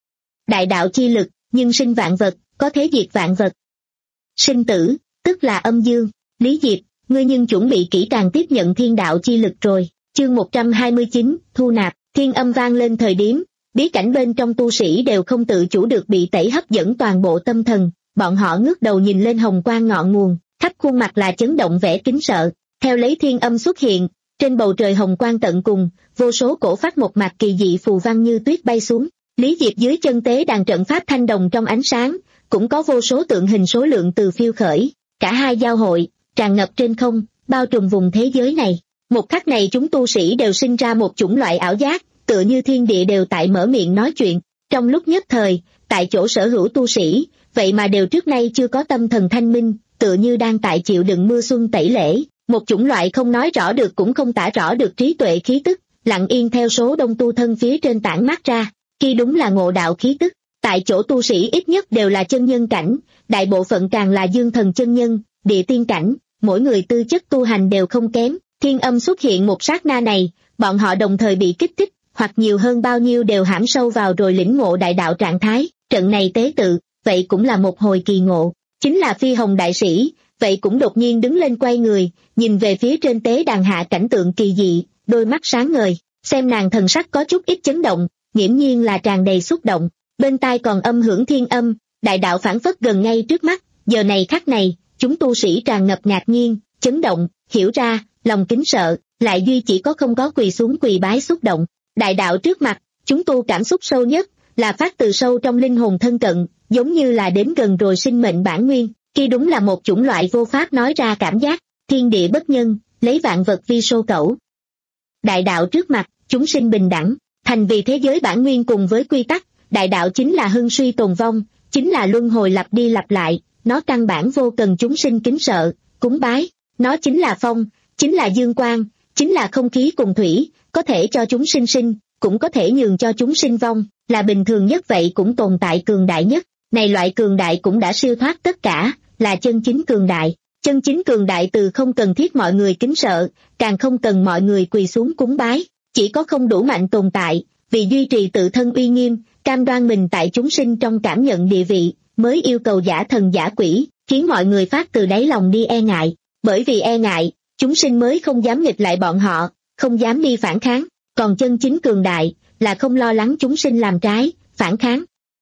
Đại đạo chi lực, nhưng sinh vạn vật, có thế diệt vạn vật. Sinh tử, tức là âm dương. Lý Diệp, ngươi nhưng chuẩn bị kỹ càng tiếp nhận thiên đạo chi lực rồi. Chương một trăm hai mươi chín, thu nạp, thiên âm vang lên thời điểm, bí cảnh bên trong tu sĩ đều không tự chủ được bị tẩy hấp dẫn toàn bộ tâm thần, bọn họ ngước đầu nhìn lên hồng quang ngọn nguồn, khắp khuôn mặt là chấn động vẻ kính sợ. Theo lấy thiên âm xuất hiện, trên bầu trời hồng quang tận cùng, vô số cổ phát một mạc kỳ dị phù văn như tuyết bay xuống. Lý Diệp dưới chân tế đàn trận pháp thanh đồng trong ánh sáng, cũng có vô số tượng hình số lượng từ phiêu khởi, cả hai giao hội, tràn ngập trên không, bao trùm vùng thế giới này. Một khắc này chúng tu sĩ đều sinh ra một chủng loại ảo giác, tựa như thiên địa đều tại mở miệng nói chuyện. Trong lúc nhất thời, tại chỗ sở hữu tu sĩ, vậy mà đều trước nay chưa có tâm thần thanh minh, tựa như đang tại chịu đựng mưa xuân tẩy lễ. Một chủng loại không nói rõ được cũng không tả rõ được trí tuệ khí tức, lặng yên theo số đông tu thân phía trên tản mát ra. Khi đúng là ngộ đạo khí tức, tại chỗ tu sĩ ít nhất đều là chân nhân cảnh, đại bộ phận càng là dương thần chân nhân, địa tiên cảnh, mỗi người tư chất tu hành đều không kém. Thiên âm xuất hiện một sát na này, bọn họ đồng thời bị kích thích, hoặc nhiều hơn bao nhiêu đều hãm sâu vào rồi lĩnh ngộ đại đạo trạng thái. Trận này tế tự, vậy cũng là một hồi kỳ ngộ, chính là Phi Hồng đại sĩ, vậy cũng đột nhiên đứng lên quay người, nhìn về phía trên tế đàn hạ cảnh tượng kỳ dị, đôi mắt sáng ngời, xem nàng thần sắc có chút ít chấn động, nghiễm nhiên là tràn đầy xúc động, bên tai còn âm hưởng thiên âm, đại đạo phản phất gần ngay trước mắt. Giờ này khắc này, chúng tu sĩ tràn ngập ngạc nhiên, chấn động, hiểu ra, lòng kính sợ, lại duy chỉ có không có quỳ xuống quỳ bái xúc động. Đại đạo trước mặt, chúng tu cảm xúc sâu nhất, là phát từ sâu trong linh hồn thân cận, giống như là đến gần rồi sinh mệnh bản nguyên, kia đúng là một chủng loại vô pháp nói ra cảm giác, thiên địa bất nhân, lấy vạn vật vi sô cẩu. Đại đạo trước mặt, chúng sinh bình đẳng, thành vì thế giới bản nguyên cùng với quy tắc, đại đạo chính là hưng suy tồn vong, chính là luân hồi lặp đi lặp lại, nó căn bản vô cần chúng sinh kính sợ, cúng bái, nó chính là phong, chính là dương quang, chính là không khí cùng thủy, có thể cho chúng sinh sinh, cũng có thể nhường cho chúng sinh vong, là bình thường nhất vậy cũng tồn tại cường đại nhất. Này loại cường đại cũng đã siêu thoát tất cả, là chân chính cường đại. Chân chính cường đại từ không cần thiết mọi người kính sợ, càng không cần mọi người quỳ xuống cúng bái, chỉ có không đủ mạnh tồn tại, vì duy trì tự thân uy nghiêm, cam đoan mình tại chúng sinh trong cảm nhận địa vị, mới yêu cầu giả thần giả quỷ, khiến mọi người phát từ đáy lòng đi e ngại. Bởi vì e ngại, chúng sinh mới không dám nghịch lại bọn họ, không dám đi phản kháng. Còn chân chính cường đại, là không lo lắng chúng sinh làm trái, phản kháng.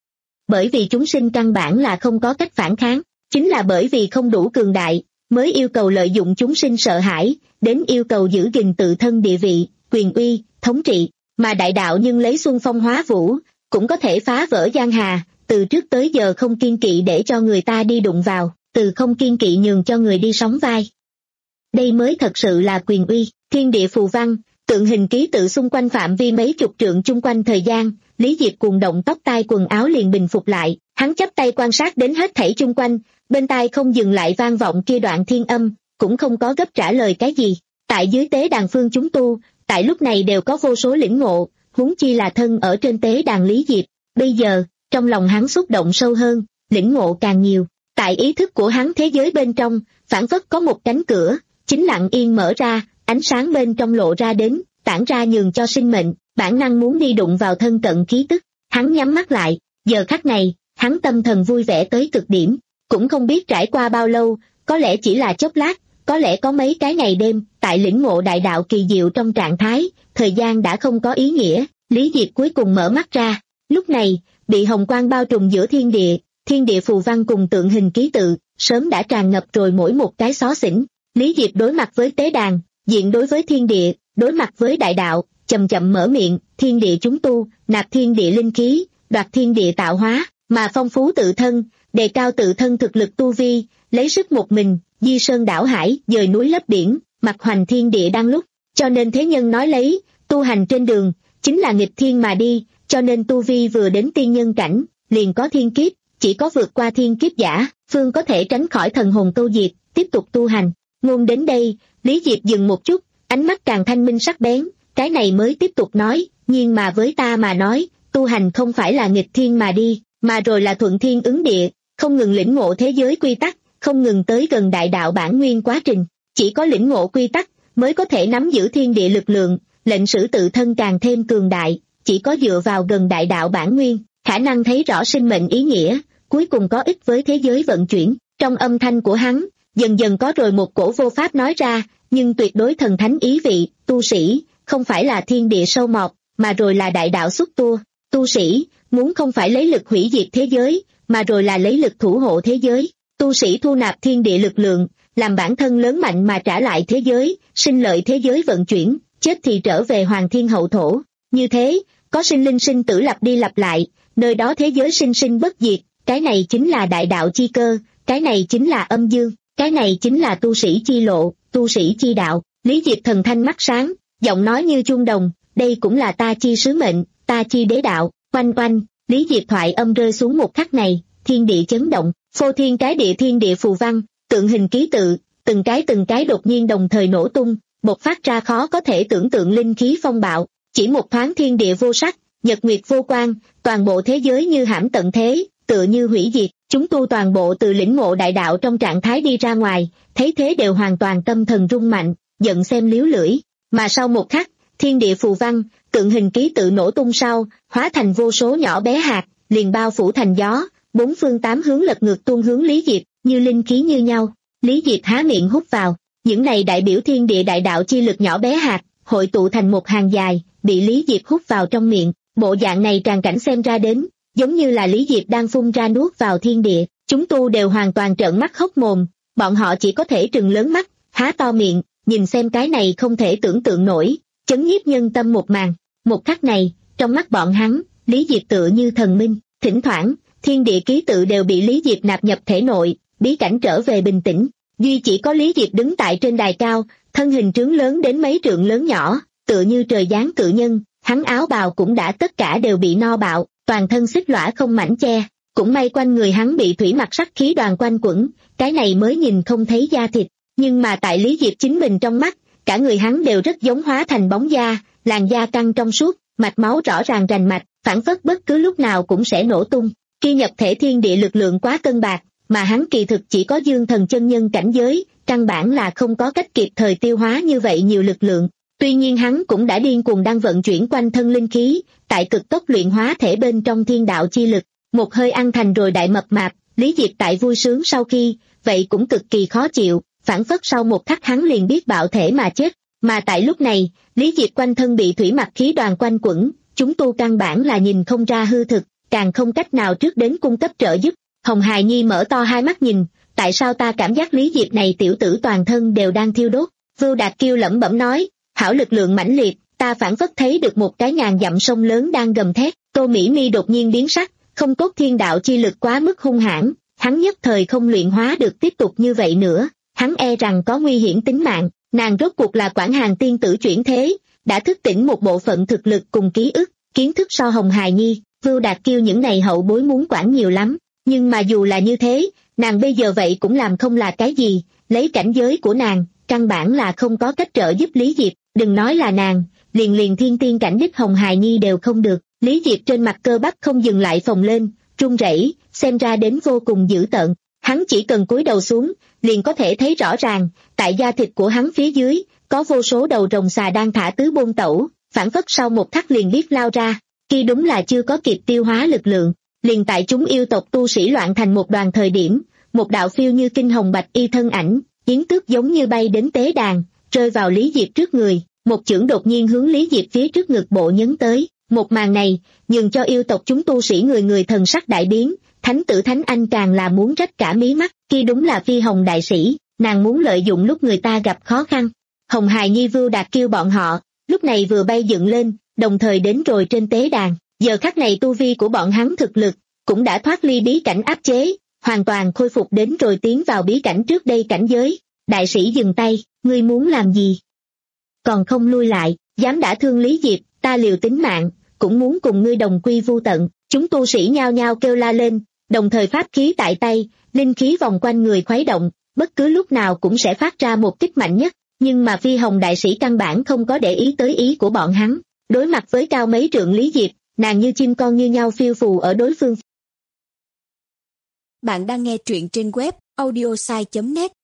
Bởi vì chúng sinh căn bản là không có cách phản kháng, chính là bởi vì không đủ cường đại, mới yêu cầu lợi dụng chúng sinh sợ hãi, đến yêu cầu giữ gìn tự thân địa vị, quyền uy, thống trị. Mà đại đạo nhưng lấy xuân phong hóa vũ, cũng có thể phá vỡ giang hà, từ trước tới giờ không kiên kỵ để cho người ta đi đụng vào, từ không kiên kỵ nhường cho người đi sóng vai. Đây mới thật sự là quyền uy. Thiên địa phù văn, tượng hình ký tự xung quanh phạm vi mấy chục trượng chung quanh thời gian, Lý Diệp cuồng động tóc tai quần áo liền bình phục lại, hắn chắp tay quan sát đến hết thảy chung quanh, bên tai không dừng lại vang vọng kia đoạn thiên âm, cũng không có gấp trả lời cái gì. Tại dưới tế đàn phương chúng tu, tại lúc này đều có vô số lĩnh ngộ, huống chi là thân ở trên tế đàn Lý Diệp. Bây giờ, trong lòng hắn xúc động sâu hơn, lĩnh ngộ càng nhiều. Tại ý thức của hắn thế giới bên trong, phảng phất có một cánh cửa, chính lặng yên mở ra, ánh sáng bên trong lộ ra đến, tản ra nhường cho sinh mệnh, bản năng muốn đi đụng vào thân cận khí tức. Hắn nhắm mắt lại, giờ khắc này, hắn tâm thần vui vẻ tới cực điểm, cũng không biết trải qua bao lâu, có lẽ chỉ là chốc lát, có lẽ có mấy cái ngày đêm, tại lĩnh ngộ đại đạo kỳ diệu trong trạng thái, thời gian đã không có ý nghĩa, Lý Diệp cuối cùng mở mắt ra. Lúc này, bị hồng quang bao trùm giữa thiên địa, thiên địa phù văn cùng tượng hình ký tự, sớm đã tràn ngập rồi mỗi một cái xó xỉnh. Lý Diệp đối mặt với tế đàn, diện đối với thiên địa, đối mặt với đại đạo, chậm chậm mở miệng, thiên địa chúng tu, nạp thiên địa linh khí, đoạt thiên địa tạo hóa, mà phong phú tự thân, đề cao tự thân thực lực tu vi, lấy sức một mình, di sơn đảo hải, dời núi lấp biển, mặc hoành thiên địa đang lúc. Cho nên thế nhân nói lấy, tu hành trên đường, chính là nghịch thiên mà đi, cho nên tu vi vừa đến tiên nhân cảnh, liền có thiên kiếp, chỉ có vượt qua thiên kiếp giả, phương có thể tránh khỏi thần hồn câu diệt, tiếp tục tu hành. Ngôn đến đây, Lý Diệp dừng một chút, ánh mắt càng thanh minh sắc bén, cái này mới tiếp tục nói, nhưng mà với ta mà nói, tu hành không phải là nghịch thiên mà đi, mà rồi là thuận thiên ứng địa, không ngừng lĩnh ngộ thế giới quy tắc, không ngừng tới gần đại đạo bản nguyên quá trình. Chỉ có lĩnh ngộ quy tắc, mới có thể nắm giữ thiên địa lực lượng, lệnh sử tự thân càng thêm cường đại, chỉ có dựa vào gần đại đạo bản nguyên, khả năng thấy rõ sinh mệnh ý nghĩa, cuối cùng có ích với thế giới vận chuyển. Trong âm thanh của hắn, dần dần có rồi một cổ vô pháp nói ra, nhưng tuyệt đối thần thánh ý vị, tu sĩ, không phải là thiên địa sâu mọt, mà rồi là đại đạo xúc tua. Tu sĩ, muốn không phải lấy lực hủy diệt thế giới, mà rồi là lấy lực thủ hộ thế giới. Tu sĩ thu nạp thiên địa lực lượng, làm bản thân lớn mạnh mà trả lại thế giới, sinh lợi thế giới vận chuyển, chết thì trở về hoàng thiên hậu thổ. Như thế, có sinh linh sinh tử lặp đi lặp lại, nơi đó thế giới sinh sinh bất diệt, cái này chính là đại đạo chi cơ, cái này chính là âm dương, cái này chính là tu sĩ chi lộ, tu sĩ chi đạo. Lý Diệp thần thanh mắt sáng, giọng nói như chuông đồng, đây cũng là ta chi sứ mệnh, ta chi đế đạo. Oanh oanh, Lý Diệp thoại âm rơi xuống một khắc này, thiên địa chấn động, phô thiên cái địa thiên địa phù văn, tượng hình ký tự, từng cái từng cái đột nhiên đồng thời nổ tung, bộc phát ra khó có thể tưởng tượng linh khí phong bạo. Chỉ một thoáng thiên địa vô sắc, nhật nguyệt vô quang, toàn bộ thế giới như hãm tận thế, tựa như hủy diệt. Chúng tu toàn bộ từ lĩnh ngộ đại đạo trong trạng thái đi ra ngoài, thấy thế đều hoàn toàn tâm thần rung mạnh, giận xem liếu lưỡi. Mà sau một khắc, thiên địa phù văn, tượng hình ký tự nổ tung sau, hóa thành vô số nhỏ bé hạt, liền bao phủ thành gió, bốn phương tám hướng lật ngược tuôn hướng Lý Diệp, như linh khí như nhau. Lý Diệp há miệng hút vào, những này đại biểu thiên địa đại đạo chi lực nhỏ bé hạt, hội tụ thành một hàng dài, bị Lý Diệp hút vào trong miệng. Bộ dạng này tràn cảnh xem ra đến, giống như là Lý Diệp đang phun ra nuốt vào thiên địa. Chúng tu đều hoàn toàn trợn mắt hốc mồm, bọn họ chỉ có thể trừng lớn mắt, há to miệng, nhìn xem cái này không thể tưởng tượng nổi, chấn nhiếp nhân tâm một màn. Một khắc này, trong mắt bọn hắn, Lý Diệp tựa như thần minh, thỉnh thoảng, thiên địa ký tự đều bị Lý Diệp nạp nhập thể nội, bí cảnh trở về bình tĩnh. Duy chỉ có Lý Diệp đứng tại trên đài cao, thân hình trướng lớn đến mấy trượng lớn nhỏ, tựa như trời giáng cự nhân, hắn áo bào cũng đã tất cả đều bị no bạo, toàn thân xích lõa không mảnh che. Cũng may quanh người hắn bị thủy mặc sắc khí đoàn quanh quẩn, cái này mới nhìn không thấy da thịt. Nhưng mà tại Lý Diệp chính mình trong mắt, cả người hắn đều rất giống hóa thành bóng da, làn da căng trong suốt, mạch máu rõ ràng rành mạch, phảng phất bất cứ lúc nào cũng sẽ nổ tung. Khi nhập thể thiên địa lực lượng quá cân bạc, mà hắn kỳ thực chỉ có dương thần chân nhân cảnh giới, căn bản là không có cách kịp thời tiêu hóa như vậy nhiều lực lượng. Tuy nhiên hắn cũng đã điên cuồng đang vận chuyển quanh thân linh khí, tại cực tốc luyện hóa thể bên trong thiên đạo chi lực, một hơi ăn thành rồi đại mập mạp. Lý Diệp tại vui sướng sau khi, vậy cũng cực kỳ khó chịu, phản phất sau một khắc hắn liền biết bạo thể mà chết. Mà tại lúc này, Lý Diệp quanh thân bị thủy mặc khí đoàn quanh quẩn, chúng tu căn bản là nhìn không ra hư thực, càng không cách nào trước đến cung cấp trợ giúp. Hồng Hài Nhi mở to hai mắt nhìn, tại sao ta cảm giác Lý Diệp này tiểu tử toàn thân đều đang thiêu đốt. Vưu Đạt Kiêu lẩm bẩm nói, hảo lực lượng mãnh liệt, ta phản phất thấy được một cái ngàn dặm sông lớn đang gầm thét. Tô Mỹ Mi đột nhiên biến sắc, không cốt thiên đạo chi lực quá mức hung hãn, hắn nhất thời không luyện hóa được tiếp tục như vậy nữa, hắn e rằng có nguy hiểm tính mạng. Nàng rốt cuộc là Quản Hàng tiên tử chuyển thế, đã thức tỉnh một bộ phận thực lực cùng ký ức, kiến thức so Hồng Hài Nhi, Vưu Đạt Kiêu những này hậu bối muốn quản nhiều lắm. Nhưng mà dù là như thế, nàng bây giờ vậy cũng làm không là cái gì, lấy cảnh giới của nàng, căn bản là không có cách trợ giúp Lý Diệp. Đừng nói là nàng, liền liền thiên tiên cảnh đích Hồng Hài Nhi đều không được. Lý Diệp trên mặt cơ bắp không dừng lại phồng lên, run rẩy, xem ra đến vô cùng dữ tợn. Hắn chỉ cần cúi đầu xuống, liền có thể thấy rõ ràng, tại da thịt của hắn phía dưới, có vô số đầu rồng xà đang thả tứ bôn tẩu, phản phất sau một khắc liền biết lao ra. Khi đúng là chưa có kịp tiêu hóa lực lượng, liền tại chúng yêu tộc tu sĩ loạn thành một đoàn thời điểm, một đạo phiêu như kinh hồng bạch y thân ảnh, yến tước giống như bay đến tế đàn, rơi vào Lý Diệp trước người, một chưởng đột nhiên hướng Lý Diệp phía trước ngực bộ nhấn tới. Một màn này, nhường cho yêu tộc chúng tu sĩ người người thần sắc đại biến, thánh tử Thánh Anh càng là muốn rách cả mí mắt. Khi đúng là Phi Hồng đại sĩ, nàng muốn lợi dụng lúc người ta gặp khó khăn. Hồng Hài Nhi Vưu Đạt kêu bọn họ, lúc này vừa bay dựng lên, đồng thời đến rồi trên tế đàn. Giờ khắc này tu vi của bọn hắn thực lực, cũng đã thoát ly bí cảnh áp chế, hoàn toàn khôi phục đến rồi tiến vào bí cảnh trước đây cảnh giới. Đại sĩ dừng tay, ngươi muốn làm gì? Còn không lui lại, dám đả thương Lý Diệp, ta liều tính mạng, cũng muốn cùng ngươi đồng quy vu tận. Chúng tu sĩ nhao nhao kêu la lên, đồng thời pháp khí tại tay, linh khí vòng quanh người khuấy động, bất cứ lúc nào cũng sẽ phát ra một kích mạnh nhất. Nhưng mà Phi Hồng đại sĩ căn bản không có để ý tới ý của bọn hắn. Đối mặt với cao mấy trượng Lý Diệp, nàng như chim con như nhau phiêu phù ở đối phương. Bạn đang nghe truyện trên web audiosai chấm net.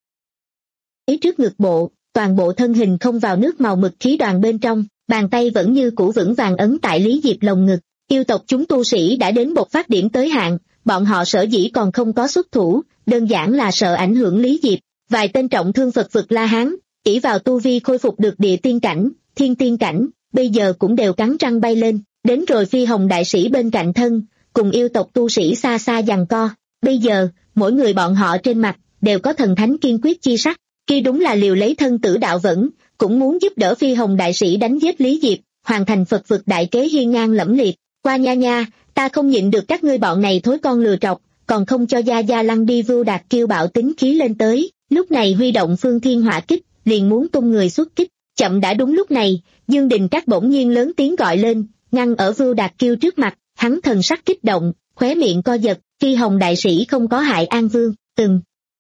Ý trước ngực bộ, toàn bộ thân hình không vào nước màu mực khí đoàn bên trong, bàn tay vẫn như cũ vững vàng ấn tại Lý Diệp lồng ngực. Yêu tộc chúng tu sĩ đã đến bộc phát điểm tới hạn, bọn họ sở dĩ còn không có xuất thủ, đơn giản là sợ ảnh hưởng Lý Diệp. Vài tên trọng thương Phật vực La Hán, ỷ vào tu vi khôi phục được địa tiên cảnh, thiên tiên cảnh, bây giờ cũng đều cắn răng bay lên, đến rồi Phi Hồng đại sĩ bên cạnh thân, cùng yêu tộc tu sĩ xa xa giằng co. Bây giờ, mỗi người bọn họ trên mặt, đều có thần thánh kiên quyết chi sắc, khi đúng là liều lấy thân tử đạo vẫn, cũng muốn giúp đỡ Phi Hồng đại sĩ đánh giết Lý Diệp, hoàn thành Phật vực đại kế hiên ngang lẫm liệt. Qua nha nha, ta không nhịn được các ngươi bọn này thối con lừa trọc, còn không cho gia gia lăn đi. Vưu Đạt kêu bạo tính khí lên tới, lúc này huy động phương thiên hỏa kích, liền muốn tung người xuất kích. Chậm đã đúng lúc này, Dương Đình Các bỗng nhiên lớn tiếng gọi lên, ngăn ở Vưu Đạt Kiêu trước mặt. Hắn thần sắc kích động, khóe miệng co giật. Phi Hồng đại sĩ không có hại An Vương. Ừm.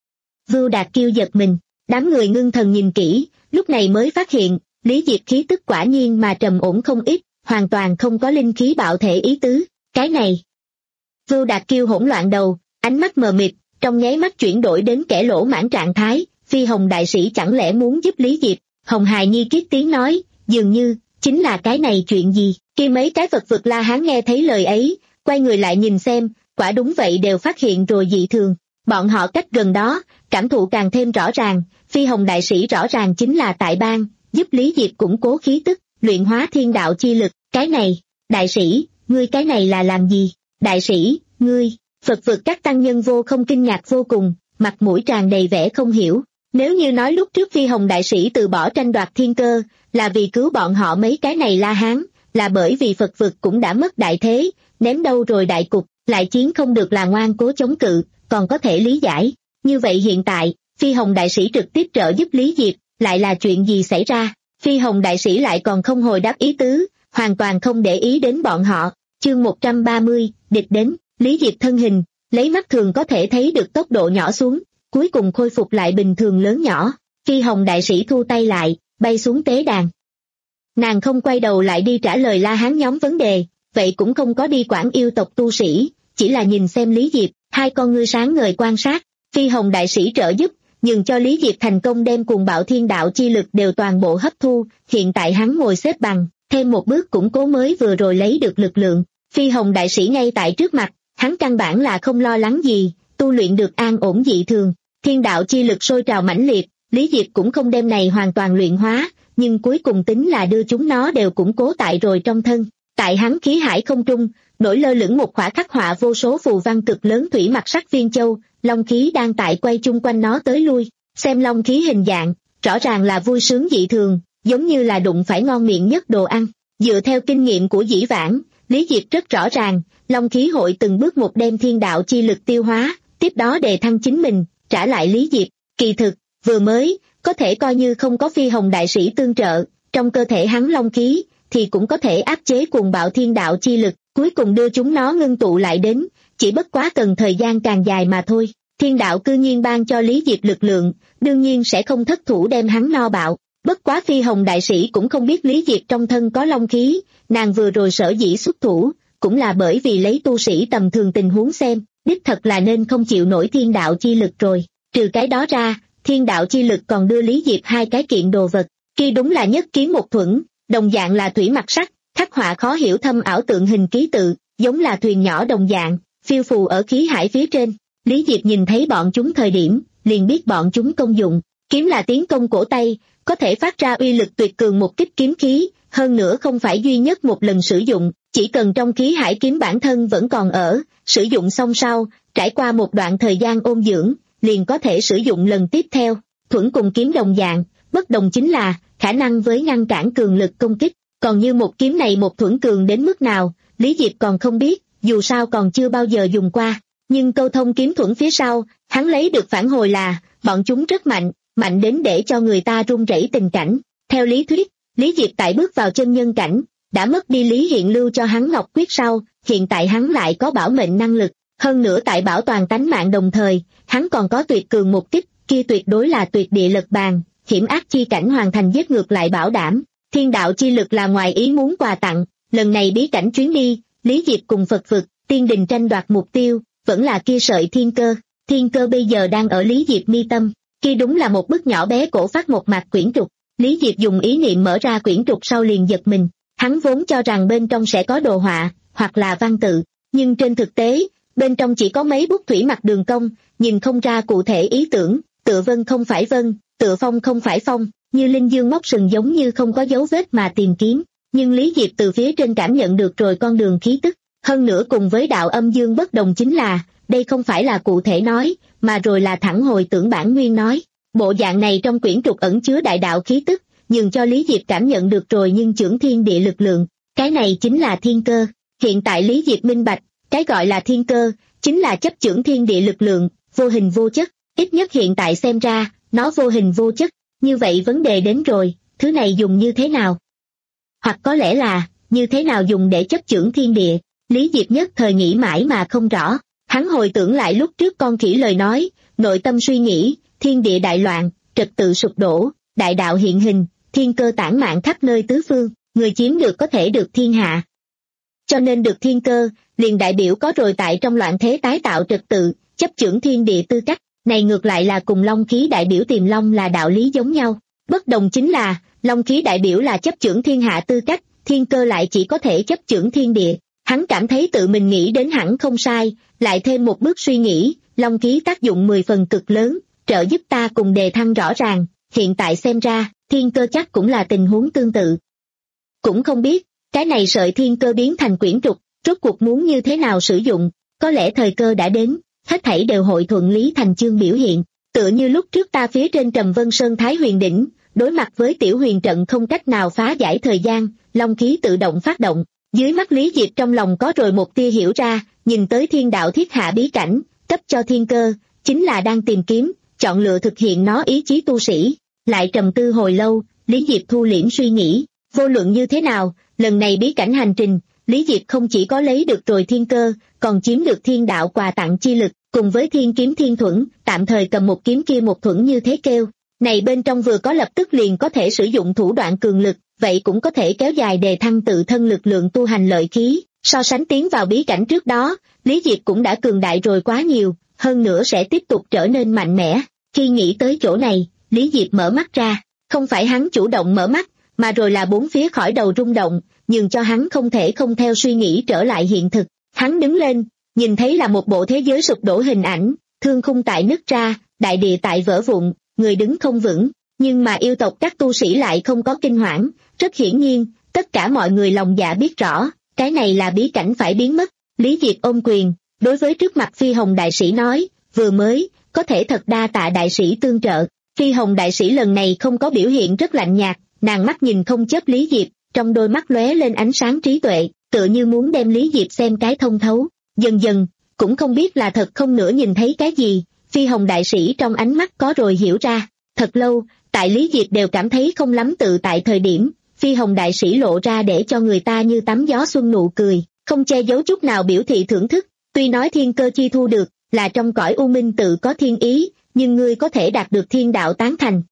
Vưu Đạt Kiêu giật mình, đám người ngưng thần nhìn kỹ, lúc này mới phát hiện, Lý Diệp khí tức quả nhiên mà trầm ổn không ít, hoàn toàn không có linh khí bạo thể ý tứ. Cái này. Vưu Đạt Kiêu hỗn loạn đầu, ánh mắt mờ mịt, trong nháy mắt chuyển đổi đến kẻ lỗ mãn trạng thái. Phi Hồng đại sĩ chẳng lẽ muốn giúp Lý Diệp? Hồng Hài Nhi kiết tiếng nói, dường như, chính là cái này chuyện gì? Khi mấy cái Phật vực La Hán nghe thấy lời ấy, quay người lại nhìn xem, quả đúng vậy đều phát hiện rồi dị thường. Bọn họ cách gần đó, cảm thụ càng thêm rõ ràng, Phi Hồng đại sĩ rõ ràng chính là tại bang, giúp Lý Diệp củng cố khí tức, luyện hóa thiên đạo chi lực. Cái này, đại sĩ, ngươi cái này là làm gì? Đại sĩ, ngươi, Phật vực các tăng nhân vô không kinh ngạc vô cùng, mặt mũi tràn đầy vẻ không hiểu. Nếu như nói lúc trước Phi Hồng đại sĩ từ bỏ tranh đoạt thiên cơ, là vì cứu bọn họ mấy cái này La Hán, là bởi vì Phật vực cũng đã mất đại thế, ném đâu rồi đại cục, lại chiến không được là ngoan cố chống cự, còn có thể lý giải. Như vậy hiện tại, Phi Hồng đại sĩ trực tiếp trợ giúp Lý Diệp, lại là chuyện gì xảy ra? Phi Hồng đại sĩ lại còn không hồi đáp ý tứ, hoàn toàn không để ý đến bọn họ. Chương một trăm ba mươi, địch đến. Lý Diệp thân hình, lấy mắt thường có thể thấy được tốc độ nhỏ xuống, cuối cùng khôi phục lại bình thường lớn nhỏ. Phi Hồng đại sĩ thu tay lại, bay xuống tế đàn. Nàng không quay đầu lại đi trả lời La Hán nhóm vấn đề, vậy cũng không có đi quản yêu tộc tu sĩ, chỉ là nhìn xem Lý Diệp, hai con ngươi sáng ngời quan sát. Phi Hồng đại sĩ trợ giúp, nhường cho Lý Diệp thành công đem cuồng bạo thiên đạo chi lực đều toàn bộ hấp thu. Hiện tại hắn ngồi xếp bằng, thêm một bước củng cố mới vừa rồi lấy được lực lượng. Phi Hồng đại sĩ ngay tại trước mặt, hắn căn bản là không lo lắng gì, tu luyện được an ổn dị thường. Thiên đạo chi lực sôi trào mãnh liệt, Lý Diệp cũng không đem này hoàn toàn luyện hóa, nhưng cuối cùng tính là đưa chúng nó đều củng cố tại rồi trong thân. Tại hắn khí hải không trung, nổi lơ lửng một khỏa khắc họa vô số phù văn cực lớn thủy mặc sắc viên châu, long khí đang tại quay chung quanh nó tới lui. Xem long khí hình dạng, rõ ràng là vui sướng dị thường, giống như là đụng phải ngon miệng nhất đồ ăn. Dựa theo kinh nghiệm của dĩ vãng, Lý Diệp rất rõ ràng, long khí hội từng bước một đem thiên đạo chi lực tiêu hóa, tiếp đó đề thăng chính mình, trả lại Lý Diệp. Kỳ thực, vừa mới, có thể coi như không có Phi Hồng đại sĩ tương trợ, trong cơ thể hắn long khí, thì cũng có thể áp chế cuồng bạo thiên đạo chi lực, cuối cùng đưa chúng nó ngưng tụ lại đến, chỉ bất quá cần thời gian càng dài mà thôi. Thiên đạo cư nhiên ban cho Lý Diệp lực lượng, đương nhiên sẽ không thất thủ đem hắn no bạo. Bất quá Phi Hồng đại sĩ cũng không biết Lý Diệp trong thân có long khí, nàng vừa rồi sở dĩ xuất thủ, cũng là bởi vì lấy tu sĩ tầm thường tình huống xem, đích thật là nên không chịu nổi thiên đạo chi lực rồi. Trừ cái đó ra, thiên đạo chi lực còn đưa Lý Diệp hai cái kiện đồ vật, kia đúng là nhất kiếm một thuẫn, đồng dạng là thủy mặc sắc, khắc họa khó hiểu thâm ảo tượng hình ký tự, giống là thuyền nhỏ đồng dạng, phiêu phù ở khí hải phía trên. Lý Diệp nhìn thấy bọn chúng thời điểm, liền biết bọn chúng công dụng, kiếm là tiến công cổ tay, có thể phát ra uy lực tuyệt cường một kích kiếm khí, hơn nữa không phải duy nhất một lần sử dụng, chỉ cần trong khí hải kiếm bản thân vẫn còn ở, sử dụng xong sau, trải qua một đoạn thời gian ôn dưỡng, liền có thể sử dụng lần tiếp theo. Thuẫn cùng kiếm đồng dạng, bất đồng chính là khả năng với ngăn cản cường lực công kích, còn như một kiếm này một thuẫn cường đến mức nào, Lý Diệp còn không biết, dù sao còn chưa bao giờ dùng qua, nhưng câu thông kiếm thuẫn phía sau, hắn lấy được phản hồi là, bọn chúng rất mạnh, mạnh đến để cho người ta run rẩy tình cảnh. Theo lý thuyết, Lý Diệp tại bước vào chân nhân cảnh, đã mất đi Lý Hiện lưu cho hắn ngọc quyết sau, hiện tại hắn lại có bảo mệnh năng lực, hơn nữa tại bảo toàn tánh mạng đồng thời, hắn còn có tuyệt cường một kích, kia tuyệt đối là tuyệt địa lật bàn, hiểm ác chi cảnh hoàn thành giết ngược lại bảo đảm. Thiên đạo chi lực là ngoài ý muốn quà tặng, lần này bí cảnh chuyến đi, Lý Diệp cùng Phật vực, tiên đình tranh đoạt mục tiêu, vẫn là kia sợi thiên cơ. Thiên cơ bây giờ đang ở Lý Diệp mi tâm, kia đúng là một bức nhỏ bé cổ phát một mạc quyển trục. Lý Diệp dùng ý niệm mở ra quyển trục sau liền giật mình, hắn vốn cho rằng bên trong sẽ có đồ họa, hoặc là văn tự, nhưng trên thực tế, bên trong chỉ có mấy bút thủy mặc đường cong, nhìn không ra cụ thể ý tưởng, tựa vân không phải vân, tựa phong không phải phong, như linh dương móc sừng giống như không có dấu vết mà tìm kiếm, nhưng Lý Diệp từ phía trên cảm nhận được rồi con đường khí tức, hơn nữa cùng với đạo âm dương bất đồng chính là, đây không phải là cụ thể nói, mà rồi là thẳng hồi tưởng bản nguyên nói. Bộ dạng này trong quyển trục ẩn chứa đại đạo khí tức, nhường cho Lý Diệp cảm nhận được rồi nhưng chưởng thiên địa lực lượng, cái này chính là thiên cơ. Hiện tại Lý Diệp minh bạch, cái gọi là thiên cơ, chính là chấp chưởng thiên địa lực lượng, vô hình vô chất, ít nhất hiện tại xem ra, nó vô hình vô chất, như vậy vấn đề đến rồi, thứ này dùng như thế nào? Hoặc có lẽ là, như thế nào dùng để chấp chưởng thiên địa, Lý Diệp nhất thời nghĩ mãi mà không rõ, hắn hồi tưởng lại lúc trước con khỉ lời nói, nội tâm suy nghĩ, thiên địa đại loạn, trật tự sụp đổ, đại đạo hiện hình, thiên cơ tản mạn khắp nơi tứ phương, người chiếm được có thể được thiên hạ. Cho nên được thiên cơ, liền đại biểu có rồi tại trong loạn thế tái tạo trật tự, chấp chưởng thiên địa tư cách, này ngược lại là cùng long khí đại biểu tiềm long là đạo lý giống nhau. Bất đồng chính là, long khí đại biểu là chấp chưởng thiên hạ tư cách, thiên cơ lại chỉ có thể chấp chưởng thiên địa. Hắn cảm thấy tự mình nghĩ đến hẳn không sai, lại thêm một bước suy nghĩ, long khí tác dụng mười phần cực lớn, trợ giúp ta cùng đề thăng rõ ràng, hiện tại xem ra, thiên cơ chắc cũng là tình huống tương tự. Cũng không biết, cái này sợi thiên cơ biến thành quyển trục, rốt cuộc muốn như thế nào sử dụng, có lẽ thời cơ đã đến, hết thảy đều hội thuận lý thành chương biểu hiện, tựa như lúc trước ta phía trên Trầm Vân Sơn Thái Huyền Đỉnh, đối mặt với tiểu huyền trận không cách nào phá giải thời gian, long khí tự động phát động, dưới mắt Lý Diệp trong lòng có rồi một tia hiểu ra, nhìn tới thiên đạo thiết hạ bí cảnh, cấp cho thiên cơ, chính là đang tìm kiếm, chọn lựa thực hiện nó ý chí tu sĩ. Lại trầm tư hồi lâu, Lý Diệp thu liễm suy nghĩ, vô luận như thế nào, lần này bí cảnh hành trình, Lý Diệp không chỉ có lấy được rồi thiên cơ, còn chiếm được thiên đạo quà tặng chi lực, cùng với thiên kiếm thiên thuẫn, tạm thời cầm một kiếm kia một thuẫn như thế kêu. Này bên trong vừa có lập tức liền có thể sử dụng thủ đoạn cường lực, vậy cũng có thể kéo dài đề thăng tự thân lực lượng tu hành lợi khí. So sánh tiến vào bí cảnh trước đó, Lý Diệp cũng đã cường đại rồi quá nhiều, hơn nữa sẽ tiếp tục trở nên mạnh mẽ. Khi nghĩ tới chỗ này, Lý Diệp mở mắt ra, không phải hắn chủ động mở mắt, mà rồi là bốn phía khỏi đầu rung động, nhường cho hắn không thể không theo suy nghĩ trở lại hiện thực. Hắn đứng lên, nhìn thấy là một bộ thế giới sụp đổ hình ảnh, thương khung tại nứt ra, đại địa tại vỡ vụn, người đứng không vững, nhưng mà yêu tộc các tu sĩ lại không có kinh hoảng, rất hiển nhiên, tất cả mọi người lòng dạ biết rõ, cái này là bí cảnh phải biến mất. Lý Diệp ôm quyền, đối với trước mặt Phi Hồng đại sĩ nói, vừa mới, có thể thật đa tạ đại sĩ tương trợ. Phi Hồng đại sĩ lần này không có biểu hiện rất lạnh nhạt, nàng mắt nhìn không chớp Lý Diệp, trong đôi mắt lóe lên ánh sáng trí tuệ, tựa như muốn đem Lý Diệp xem cái thông thấu. Dần dần, cũng không biết là thật không nữa nhìn thấy cái gì, Phi Hồng đại sĩ trong ánh mắt có rồi hiểu ra. Thật lâu, tại Lý Diệp đều cảm thấy không lắm tự tại thời điểm, Phi Hồng đại sĩ lộ ra để cho người ta như tắm gió xuân nụ cười, không che giấu chút nào biểu thị thưởng thức. Tuy nói thiên cơ chi thu được, là trong cõi u minh tự có thiên ý, nhưng ngươi có thể đạt được thiên đạo tán thành,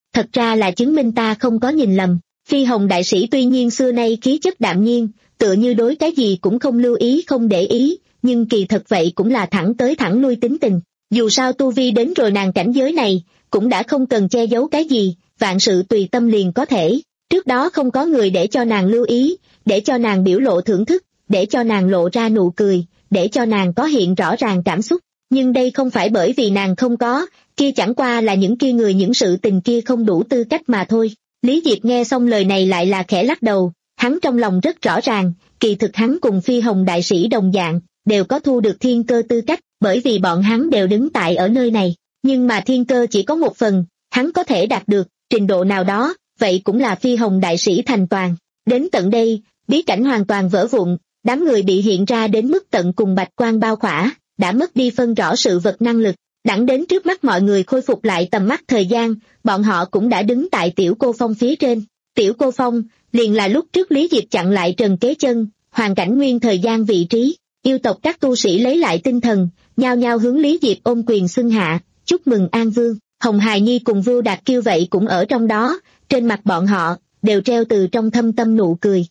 thật ra là chứng minh ta không có nhìn lầm. Phi Hồng đại sĩ tuy nhiên xưa nay khí chất đạm nhiên, tựa như đối cái gì cũng không lưu ý không để ý, nhưng kỳ thật vậy cũng là thẳng tới thẳng lui tính tình. Dù sao tu vi đến rồi nàng cảnh giới này, cũng đã không cần che giấu cái gì, vạn sự tùy tâm liền có thể. Trước đó không có người để cho nàng lưu ý, để cho nàng biểu lộ thưởng thức, để cho nàng lộ ra nụ cười, để cho nàng có hiện rõ ràng cảm xúc. Nhưng đây không phải bởi vì nàng không có, kia chẳng qua là những kia người những sự tình kia không đủ tư cách mà thôi. Lý Diệp nghe xong lời này lại là khẽ lắc đầu, hắn trong lòng rất rõ ràng, kỳ thực hắn cùng Phi Hồng đại sĩ đồng dạng, đều có thu được thiên cơ tư cách, bởi vì bọn hắn đều đứng tại ở nơi này. Nhưng mà thiên cơ chỉ có một phần, hắn có thể đạt được, trình độ nào đó, vậy cũng là Phi Hồng đại sĩ thành toàn. Đến tận đây, bí cảnh hoàn toàn vỡ vụn, đám người bị hiện ra đến mức tận cùng bạch quang bao khỏa, đã mất đi phân rõ sự vật năng lực. Đẳng đến trước mắt mọi người khôi phục lại tầm mắt thời gian, bọn họ cũng đã đứng tại Tiểu Cô Phong phía trên. Tiểu Cô Phong, liền là lúc trước Lý Diệp chặn lại Trần Kế Chân, hoàn cảnh nguyên thời gian vị trí. Yêu tộc các tu sĩ lấy lại tinh thần, nhao nhao hướng Lý Diệp ôm quyền xưng hạ, chúc mừng An Vương. Hồng Hài Nhi cùng Vưu Đạt Kiêu vậy cũng ở trong đó, trên mặt bọn họ, đều treo từ trong thâm tâm nụ cười.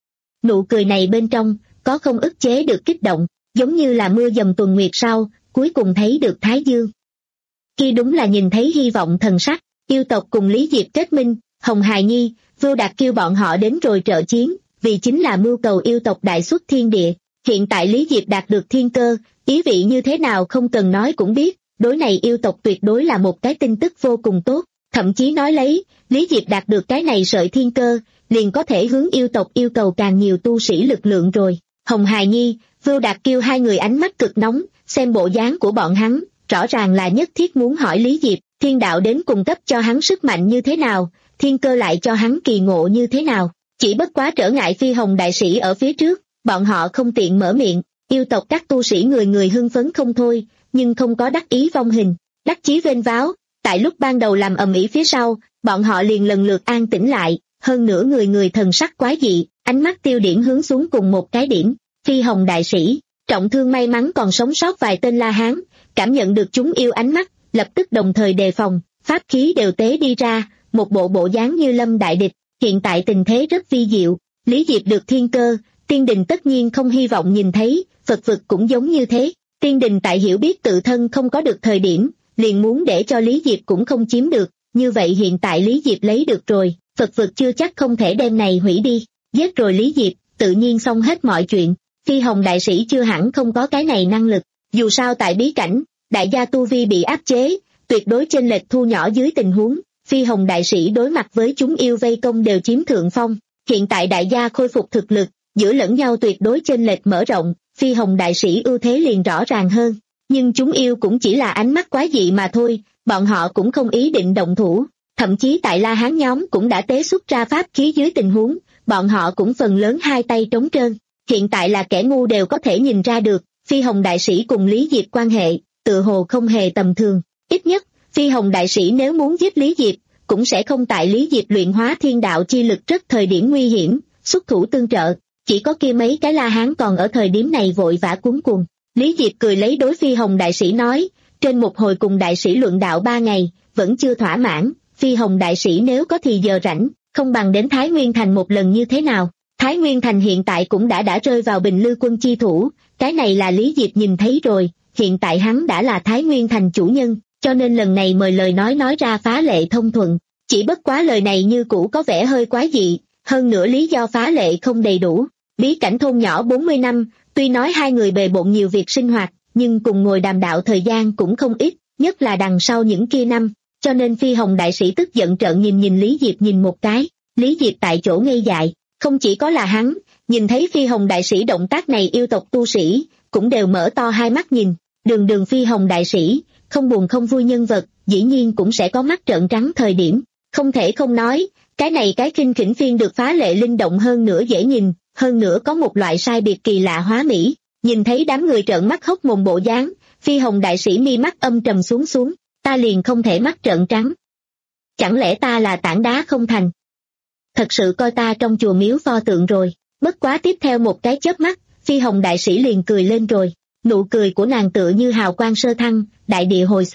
Nụ cười này bên trong, có không ức chế được kích động, giống như là mưa dầm tuần nguyệt sau, cuối cùng thấy được Thái Dương. Khi đúng là nhìn thấy hy vọng thần sắc, yêu tộc cùng Lý Diệp kết minh, Hồng Hài Nhi, Vưu Đạt Kiêu bọn họ đến rồi trợ chiến, vì chính là mưu cầu yêu tộc đại xuất thiên địa. Hiện tại Lý Diệp đạt được thiên cơ, ý vị như thế nào không cần nói cũng biết, đối này yêu tộc tuyệt đối là một cái tin tức vô cùng tốt, thậm chí nói lấy, Lý Diệp đạt được cái này sợi thiên cơ, liền có thể hướng yêu tộc yêu cầu càng nhiều tu sĩ lực lượng rồi. Hồng Hài Nhi, Vưu Đạt Kiêu hai người ánh mắt cực nóng, xem bộ dáng của bọn hắn, rõ ràng là nhất thiết muốn hỏi Lý Diệp, thiên đạo đến cùng cấp cho hắn sức mạnh như thế nào, thiên cơ lại cho hắn kỳ ngộ như thế nào, chỉ bất quá trở ngại Phi Hồng đại sĩ ở phía trước, bọn họ không tiện mở miệng, yêu tộc các tu sĩ người người hưng phấn không thôi, nhưng không có đắc ý vong hình, đắc chí vênh váo, tại lúc ban đầu làm ầm ĩ phía sau, bọn họ liền lần lượt an tĩnh lại, hơn nữa người người thần sắc quái dị, ánh mắt tiêu điểm hướng xuống cùng một cái điểm. Phi Hồng đại sĩ, trọng thương may mắn còn sống sót vài tên La Hán, cảm nhận được chúng yêu ánh mắt, lập tức đồng thời đề phòng, pháp khí đều tế đi ra, một bộ bộ dáng như lâm đại địch. Hiện tại tình thế rất vi diệu, Lý Diệp được thiên cơ, tiên đình tất nhiên không hy vọng nhìn thấy, Phật vực cũng giống như thế. Tiên đình tại hiểu biết tự thân không có được thời điểm, liền muốn để cho Lý Diệp cũng không chiếm được, như vậy hiện tại Lý Diệp lấy được rồi, Phật vực chưa chắc không thể đem này hủy đi, giết rồi Lý Diệp, tự nhiên xong hết mọi chuyện. Phi Hồng đại sĩ chưa hẳn không có cái này năng lực, dù sao tại bí cảnh, đại gia tu vi bị áp chế, tuyệt đối chênh lệch thu nhỏ dưới tình huống, Phi Hồng đại sĩ đối mặt với chúng yêu vây công đều chiếm thượng phong, hiện tại đại gia khôi phục thực lực, giữa lẫn nhau tuyệt đối chênh lệch mở rộng, Phi Hồng đại sĩ ưu thế liền rõ ràng hơn, nhưng chúng yêu cũng chỉ là ánh mắt quái dị mà thôi, bọn họ cũng không ý định động thủ, thậm chí tại La Hán nhóm cũng đã tế xuất ra pháp khí dưới tình huống, bọn họ cũng phần lớn hai tay trống trơn. Hiện tại là kẻ ngu đều có thể nhìn ra được, Phi Hồng đại sĩ cùng Lý Diệp quan hệ, tự hồ không hề tầm thường. Ít nhất, Phi Hồng đại sĩ nếu muốn giết Lý Diệp, cũng sẽ không tại Lý Diệp luyện hóa thiên đạo chi lực rất thời điểm nguy hiểm, xuất thủ tương trợ. Chỉ có kia mấy cái La Hán còn ở thời điểm này vội vã cuống cuồng. Lý Diệp cười lấy đối Phi Hồng đại sĩ nói, trên một hồi cùng đại sĩ luận đạo ba ngày, vẫn chưa thỏa mãn, Phi Hồng đại sĩ nếu có thì giờ rảnh, không bằng đến Thái Nguyên Thành một lần như thế nào. Thái Nguyên Thành hiện tại cũng đã đã rơi vào Bình Lư quân chi thủ, cái này là Lý Diệp nhìn thấy rồi, hiện tại hắn đã là Thái Nguyên Thành chủ nhân, cho nên lần này mời lời nói nói ra phá lệ thông thuận, chỉ bất quá lời này như cũ có vẻ hơi quái dị, hơn nữa lý do phá lệ không đầy đủ. Bí cảnh thôn nhỏ bốn mươi năm, tuy nói hai người bề bộn nhiều việc sinh hoạt, nhưng cùng ngồi đàm đạo thời gian cũng không ít, nhất là đằng sau những kia năm, cho nên Phi Hồng đại sĩ tức giận trợn nhìn nhìn Lý Diệp nhìn một cái, Lý Diệp tại chỗ ngây dại. Không chỉ có là hắn, nhìn thấy Phi Hồng đại sĩ động tác này yêu tộc tu sĩ, cũng đều mở to hai mắt nhìn, đường đường Phi Hồng đại sĩ, không buồn không vui nhân vật, dĩ nhiên cũng sẽ có mắt trợn trắng thời điểm, không thể không nói, cái này cái khinh khỉnh phiên được phá lệ linh động hơn nữa dễ nhìn, hơn nữa có một loại sai biệt kỳ lạ hóa mỹ, nhìn thấy đám người trợn mắt hốc mồm bộ dáng, Phi Hồng đại sĩ mi mắt âm trầm xuống xuống, ta liền không thể mắt trợn trắng. Chẳng lẽ ta là tảng đá không thành? Thật sự coi ta trong chùa miếu pho tượng rồi, bất quá tiếp theo một cái chớp mắt, Phi Hồng đại sĩ liền cười lên rồi, nụ cười của nàng tựa như hào quang sơ thăng, đại địa hồi xuân,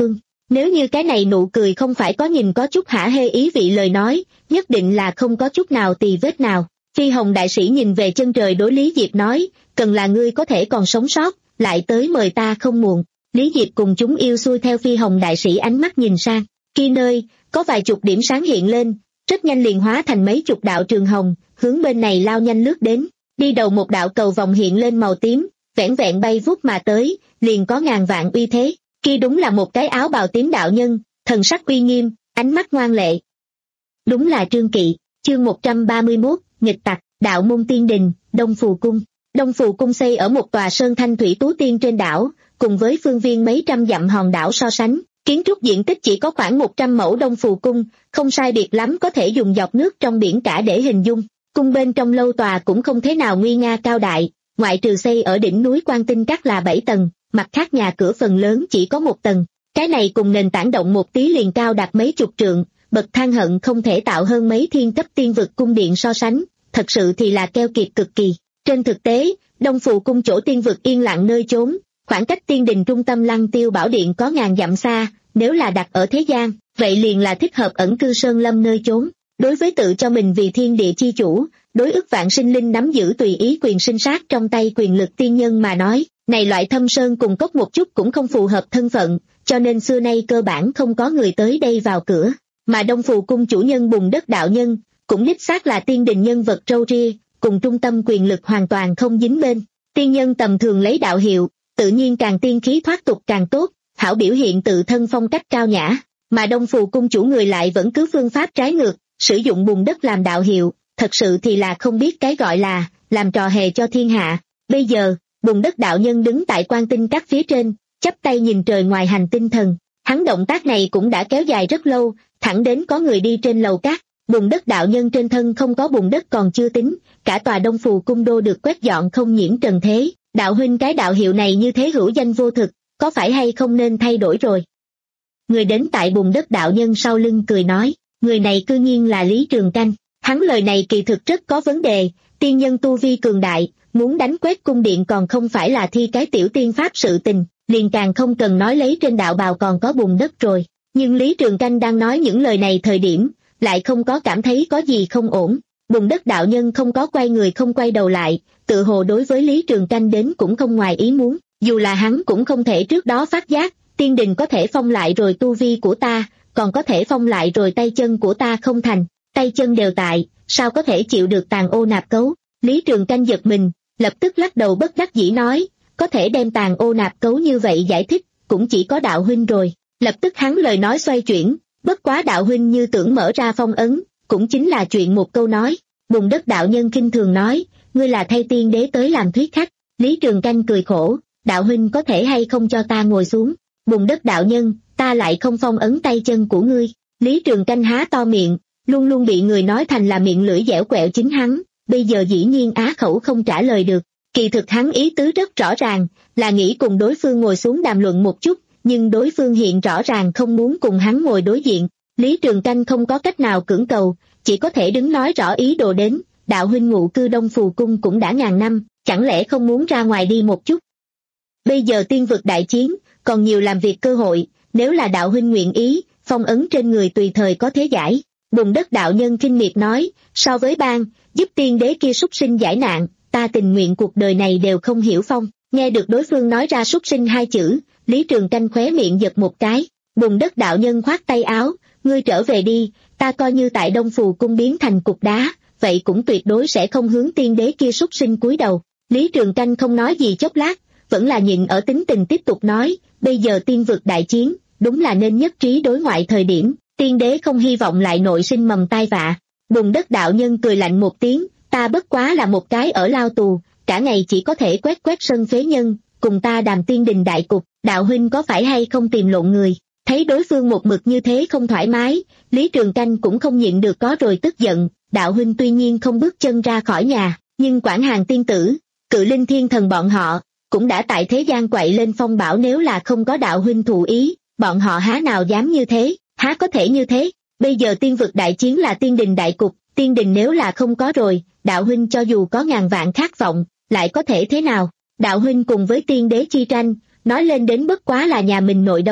Nếu như cái này nụ cười không phải có nhìn có chút hả hê ý vị lời nói, nhất định là không có chút nào tì vết nào. Phi Hồng đại sĩ nhìn về chân trời đối Lý Diệp nói, cần là ngươi có thể còn sống sót, lại tới mời ta không muộn. Lý Diệp cùng chúng yêu xuôi theo Phi Hồng đại sĩ ánh mắt nhìn sang, kia nơi, có vài chục điểm sáng hiện lên, rất nhanh liền hóa thành mấy chục đạo trường hồng, hướng bên này lao nhanh lướt đến. Đi đầu một đạo cầu vòng hiện lên màu tím, vẻn vẹn bay vút mà tới, liền có ngàn vạn uy thế. Kia đúng là một cái áo bào tím đạo nhân, thần sắc uy nghiêm, ánh mắt ngoan lệ. Đúng là Trương Kỵ. Chương một trăm ba mươi mốt, nghịch tặc, đạo môn tiên đình, Đông Phù Cung. Đông Phù Cung xây ở một tòa sơn thanh thủy tú tiên trên đảo, cùng với phương viên mấy trăm dặm hòn đảo so sánh, kiến trúc diện tích chỉ có khoảng một trăm mẫu. Đông Phù Cung, không sai biệt lắm có thể dùng dọc nước trong biển cả để hình dung. Cung bên trong lâu tòa cũng không thế nào nguy nga cao đại, ngoại trừ xây ở đỉnh núi Quan Tinh Các là bảy tầng, mặt khác nhà cửa phần lớn chỉ có một tầng. Cái này cùng nền tảng động một tí liền cao đạt mấy chục trượng, bậc thang hận không thể tạo hơn mấy thiên cấp tiên vực cung điện so sánh, thật sự thì là keo kiệt cực kỳ. Trên thực tế, Đông Phù Cung chỗ tiên vực yên lặng nơi chốn, khoảng cách tiên đình trung tâm Lăng Tiêu Bảo Điện có ngàn dặm xa, nếu là đặt ở thế gian, vậy liền là thích hợp ẩn cư sơn lâm nơi chốn. Đối với tự cho mình vì thiên địa chi chủ, đối ức vạn sinh linh nắm giữ tùy ý quyền sinh sát trong tay quyền lực tiên nhân mà nói, này loại thâm sơn cùng cốc một chút cũng không phù hợp thân phận, cho nên xưa nay cơ bản không có người tới đây vào cửa. Mà Đông Phù Cung chủ nhân Bùn Đất đạo nhân, cũng đích xác là tiên đình nhân vật râu ria, cùng trung tâm quyền lực hoàn toàn không dính bên. Tiên nhân tầm thường lấy đạo hiệu, tự nhiên càng tiên khí thoát tục càng tốt, hảo biểu hiện tự thân phong cách cao nhã. Mà Đông Phù Cung chủ người lại vẫn cứ phương pháp trái ngược, sử dụng Bùn Đất làm đạo hiệu, thật sự thì là không biết cái gọi là làm trò hề cho thiên hạ. Bây giờ, Bùn Đất đạo nhân đứng tại Quan Tinh Các phía trên, chắp tay nhìn trời ngoài hành tinh thần. Hắn động tác này cũng đã kéo dài rất lâu, thẳng đến có người đi trên lầu cát. Bùn Đất đạo nhân trên thân không có bùn đất còn chưa tính, cả tòa Đông Phù Cung đô được quét dọn không nhiễm trần thế. Đạo huynh, cái đạo hiệu này như thế hữu danh vô thực, có phải hay không nên thay đổi rồi? Người đến tại Bùn Đất đạo nhân sau lưng cười nói, người này cư nhiên là Lý Trường Canh. Hắn lời này kỳ thực rất có vấn đề, tiên nhân tu vi cường đại, muốn đánh quét cung điện còn không phải là thi cái tiểu tiên pháp sự tình, liền càng không cần nói lấy trên đạo bào còn có bùn đất rồi. Nhưng Lý Trường Canh đang nói những lời này thời điểm, lại không có cảm thấy có gì không ổn. Bùn Đất đạo nhân không có quay người không quay đầu lại, tự hồ đối với Lý Trường Canh đến cũng không ngoài ý muốn, dù là hắn cũng không thể trước đó phát giác, tiên đình có thể phong lại rồi tu vi của ta, còn có thể phong lại rồi tay chân của ta không thành, tay chân đều tại, sao có thể chịu được tàn ô nạp cấu. Lý Trường Canh giật mình, lập tức lắc đầu bất đắc dĩ nói, có thể đem tàn ô nạp cấu như vậy giải thích, cũng chỉ có đạo huynh rồi. Lập tức hắn lời nói xoay chuyển, bất quá đạo huynh như tưởng mở ra phong ấn, cũng chính là chuyện một câu nói. Bùn Đất đạo nhân khinh thường nói, ngươi là thay tiên đế tới làm thuyết khách. Lý Trường Canh cười khổ, đạo huynh có thể hay không cho ta ngồi xuống. Bùn Đất đạo nhân, ta lại không phong ấn tay chân của ngươi. Lý Trường Canh há to miệng, luôn luôn bị người nói thành là miệng lưỡi dẻo quẹo chính hắn, bây giờ dĩ nhiên á khẩu không trả lời được. Kỳ thực hắn ý tứ rất rõ ràng, là nghĩ cùng đối phương ngồi xuống đàm luận một chút, nhưng đối phương hiện rõ ràng không muốn cùng hắn ngồi đối diện. Lý Trường Canh không có cách nào cưỡng cầu, chỉ có thể đứng nói rõ ý đồ đến, đạo huynh ngụ cư Đông Phù Cung cũng đã ngàn năm, chẳng lẽ không muốn ra ngoài đi một chút? Bây giờ tiên vực đại chiến, còn nhiều làm việc cơ hội, nếu là đạo huynh nguyện ý, phong ấn trên người tùy thời có thế giải. Bùn Đất đạo nhân khinh miệt nói, so với bang, giúp tiên đế kia súc sinh giải nạn, ta tình nguyện cuộc đời này đều không hiểu phong. Nghe được đối phương nói ra súc sinh hai chữ, Lý Trường Canh khóe miệng giật một cái. Bùn Đất đạo nhân khoát tay áo, ngươi trở về đi, ta coi như tại Đông Phù Cung biến thành cục đá, vậy cũng tuyệt đối sẽ không hướng tiên đế kia súc sinh cúi đầu. Lý Trường Canh không nói gì chốc lát, vẫn là nhịn ở tính tình tiếp tục nói, bây giờ tiên vực đại chiến, đúng là nên nhất trí đối ngoại thời điểm, tiên đế không hy vọng lại nội sinh mầm tai vạ. Bùn Đất đạo nhân cười lạnh một tiếng, ta bất quá là một cái ở lao tù, cả ngày chỉ có thể quét quét sân phế nhân, cùng ta đàm tiên đình đại cục, đạo huynh có phải hay không tìm lộn người. Thấy đối phương một mực như thế không thoải mái, Lý Trường Canh cũng không nhịn được có rồi tức giận, đạo huynh tuy nhiên không bước chân ra khỏi nhà, nhưng quản hàng tiên tử, Cự Linh thiên thần bọn họ, cũng đã tại thế gian quậy lên phong bảo, nếu là không có đạo huynh thụ ý, bọn họ há nào dám như thế, há có thể như thế. Bây giờ tiên vực đại chiến là tiên đình đại cục, tiên đình nếu là không có rồi, đạo huynh cho dù có ngàn vạn khát vọng, lại có thể thế nào? Đạo huynh cùng với tiên đế chi tranh, nói lên đến bất quá là nhà mình nội đấu,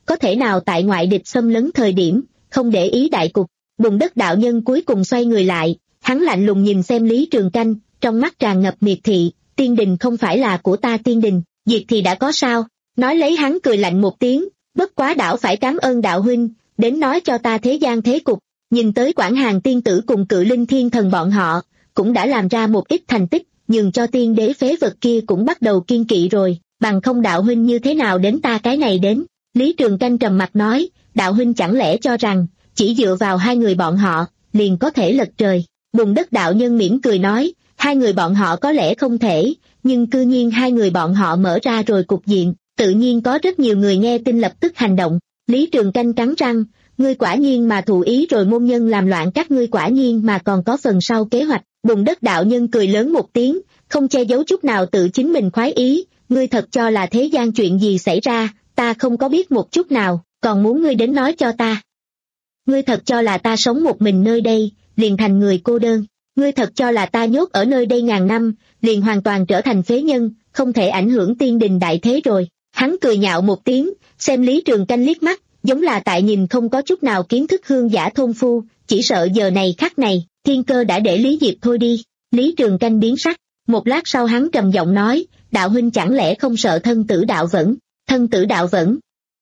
có thể nào tại ngoại địch xâm lấn thời điểm, không để ý đại cục. Bùn đất đạo nhân cuối cùng xoay người lại, hắn lạnh lùng nhìn xem Lý Trường Canh, trong mắt tràn ngập miệt thị, tiên đình không phải là của ta tiên đình, diệt thì đã có sao, nói lấy hắn cười lạnh một tiếng, bất quá đảo phải cảm ơn đạo huynh, đến nói cho ta thế gian thế cục, nhìn tới Quảng Hàn tiên tử cùng Cự Linh thiên thần bọn họ, cũng đã làm ra một ít thành tích, nhường cho tiên đế phế vật kia cũng bắt đầu kiên kỵ rồi, bằng không đạo huynh như thế nào đến ta cái này đến. Lý Trường Canh trầm mặt nói, đạo huynh chẳng lẽ cho rằng, chỉ dựa vào hai người bọn họ, liền có thể lật trời. Bùn đất đạo nhân mỉm cười nói, hai người bọn họ có lẽ không thể, nhưng cư nhiên hai người bọn họ mở ra rồi cục diện, tự nhiên có rất nhiều người nghe tin lập tức hành động. Lý Trường Canh cắn răng, ngươi quả nhiên mà thụ ý rồi môn nhân làm loạn các ngươi quả nhiên mà còn có phần sau kế hoạch. Bùn đất đạo nhân cười lớn một tiếng, không che giấu chút nào tự chính mình khoái ý, ngươi thật cho là thế gian chuyện gì xảy ra, ta không có biết một chút nào, còn muốn ngươi đến nói cho ta. Ngươi thật cho là ta sống một mình nơi đây, liền thành người cô đơn, ngươi thật cho là ta nhốt ở nơi đây ngàn năm, liền hoàn toàn trở thành phế nhân, không thể ảnh hưởng tiên đình đại thế rồi. Hắn cười nhạo một tiếng, xem Lý Trường Canh liếc mắt, giống là tại nhìn không có chút nào kiến thức hương giả thôn phu, chỉ sợ giờ này khắc này, thiên cơ đã để Lý Diệp thôi đi. Lý Trường Canh biến sắc, một lát sau hắn trầm giọng nói, đạo huynh chẳng lẽ không sợ thân tử đạo vẫn, thân tử đạo vẫn.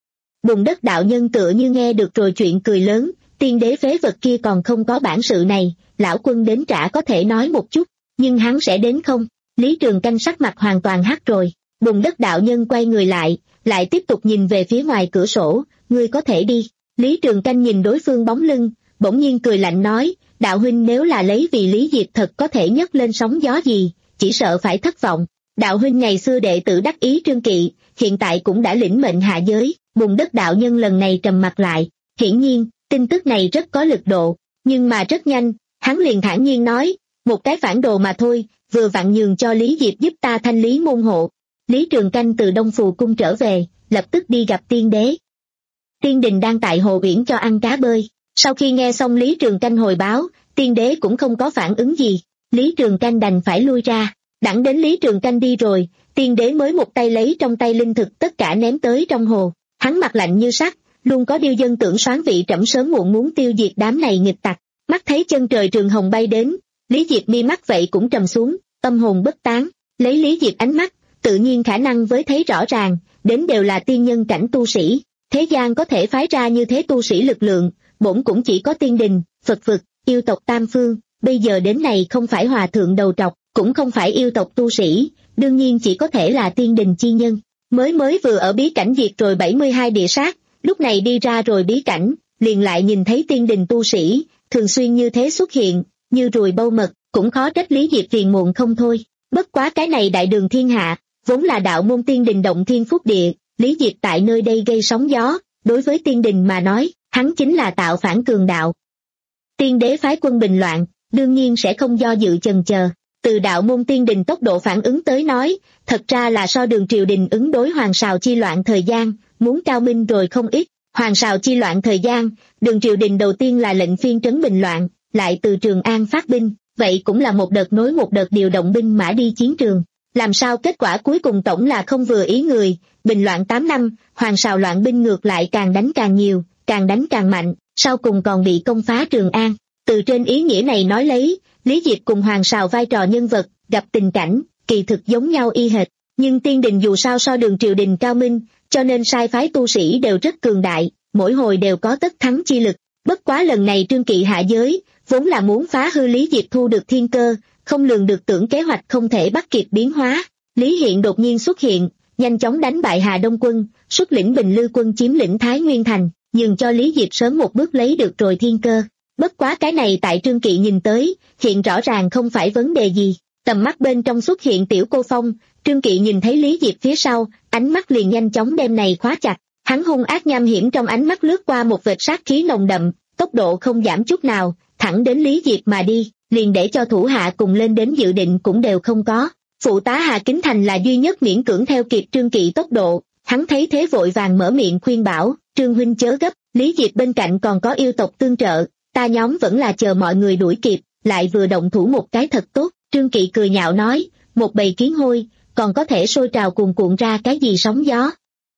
Bùn đất đạo nhân tựa như nghe được rồi chuyện cười lớn, tiên đế phế vật kia còn không có bản sự này, lão quân đến trả có thể nói một chút, nhưng hắn sẽ đến không? Lý Trường Canh sắc mặt hoàn toàn hắc rồi, bùn đất đạo nhân quay người lại, lại tiếp tục nhìn về phía ngoài cửa sổ, ngươi có thể đi. Lý Trường Canh nhìn đối phương bóng lưng, bỗng nhiên cười lạnh nói, đạo huynh nếu là lấy vì Lý Diệp thật có thể nhấc lên sóng gió gì, chỉ sợ phải thất vọng. Đạo huynh ngày xưa đệ tử đắc ý Trương Kỵ, hiện tại cũng đã lĩnh mệnh hạ giới. Bùn đất đạo nhân lần này trầm mặt lại, hiển nhiên, tin tức này rất có lực độ, nhưng mà rất nhanh, hắn liền thản nhiên nói, một cái phản đồ mà thôi, vừa vặn nhường cho Lý Diệp giúp ta thanh lý môn hộ. Lý Trường Canh từ Đông Phù Cung trở về, lập tức đi gặp tiên đế. Tiên đình đang tại hồ biển cho ăn cá bơi, sau khi nghe xong Lý Trường Canh hồi báo, tiên đế cũng không có phản ứng gì, Lý Trường Canh đành phải lui ra, đẳng đến Lý Trường Canh đi rồi, tiên đế mới một tay lấy trong tay linh thực tất cả ném tới trong hồ. Hắn mặt lạnh như sắt, luôn có điêu dân tưởng soán vị trẫm sớm muộn muốn tiêu diệt đám này nghịch tặc. Mắt thấy chân trời trường hồng bay đến, Lý Diệp mi mắt vậy cũng trầm xuống, tâm hồn bất tán. Lấy Lý Diệp ánh mắt, tự nhiên khả năng với thấy rõ ràng, đến đều là tiên nhân cảnh tu sĩ. Thế gian có thể phái ra như thế tu sĩ lực lượng, bổn cũng chỉ có tiên đình, Phật vực, yêu tộc tam phương. Bây giờ đến này không phải hòa thượng đầu trọc, cũng không phải yêu tộc tu sĩ, đương nhiên chỉ có thể là tiên đình chi nhân. Mới mới vừa ở bí cảnh diệt rồi bảy mươi hai địa sát, lúc này đi ra rồi bí cảnh, liền lại nhìn thấy tiên đình tu sĩ, thường xuyên như thế xuất hiện, như ruồi bâu mật, cũng khó trách Lý Diệp phiền muộn không thôi. Bất quá cái này đại đường thiên hạ, vốn là đạo môn tiên đình động thiên phúc địa, Lý Diệp tại nơi đây gây sóng gió, đối với tiên đình mà nói, hắn chính là tạo phản cường đạo. Tiên đế phái quân bình loạn, đương nhiên sẽ không do dự chần chờ. Từ đạo môn tiên đình tốc độ phản ứng tới nói, thật ra là so đường triều đình ứng đối hoàng sào chi loạn thời gian, muốn cao minh rồi không ít. Hoàng sào chi loạn thời gian, đường triều đình đầu tiên là lệnh phiên trấn bình loạn, lại từ Trường An phát binh, vậy cũng là một đợt nối một đợt điều động binh mã đi chiến trường. Làm sao kết quả cuối cùng tổng là không vừa ý người, bình loạn tám năm, hoàng sào loạn binh ngược lại càng đánh càng nhiều, càng đánh càng mạnh, sau cùng còn bị công phá Trường An. Từ trên ý nghĩa này nói lấy, Lý Diệp cùng hoàng sào vai trò nhân vật, gặp tình cảnh, kỳ thực giống nhau y hệt, nhưng tiên đình dù sao so đường triều đình cao minh, cho nên sai phái tu sĩ đều rất cường đại, mỗi hồi đều có tất thắng chi lực. Bất quá lần này Trương Kỵ hạ giới, vốn là muốn phá hư Lý Diệp thu được thiên cơ, không lường được tưởng kế hoạch không thể bắt kịp biến hóa. Lý Hiện đột nhiên xuất hiện, nhanh chóng đánh bại Hà Đông quân, xuất lĩnh Bình Lư quân chiếm lĩnh Thái Nguyên thành, nhường cho Lý Diệp sớm một bước lấy được rồi thiên cơ. Bất quá cái này tại Trương Kỵ nhìn tới, hiện rõ ràng không phải vấn đề gì. Tầm mắt bên trong xuất hiện Tiểu Cô Phong, Trương Kỵ nhìn thấy Lý Diệp phía sau, ánh mắt liền nhanh chóng đem này khóa chặt. Hắn hung ác nham hiểm trong ánh mắt lướt qua một vệt sát khí nồng đậm, tốc độ không giảm chút nào, thẳng đến Lý Diệp mà đi, liền để cho thủ hạ cùng lên đến dự định cũng đều không có. Phụ tá Hà Kính Thành là duy nhất miễn cưỡng theo kịp Trương Kỵ tốc độ, hắn thấy thế vội vàng mở miệng khuyên bảo, Trương huynh chớ gấp, Lý Diệp bên cạnh còn có yêu tộc tương trợ, ta nhóm vẫn là chờ mọi người đuổi kịp, lại vừa động thủ một cái thật tốt. Trương Kỵ cười nhạo nói, một bầy kiến hôi, còn có thể sôi trào cuồn cuộn ra cái gì sóng gió.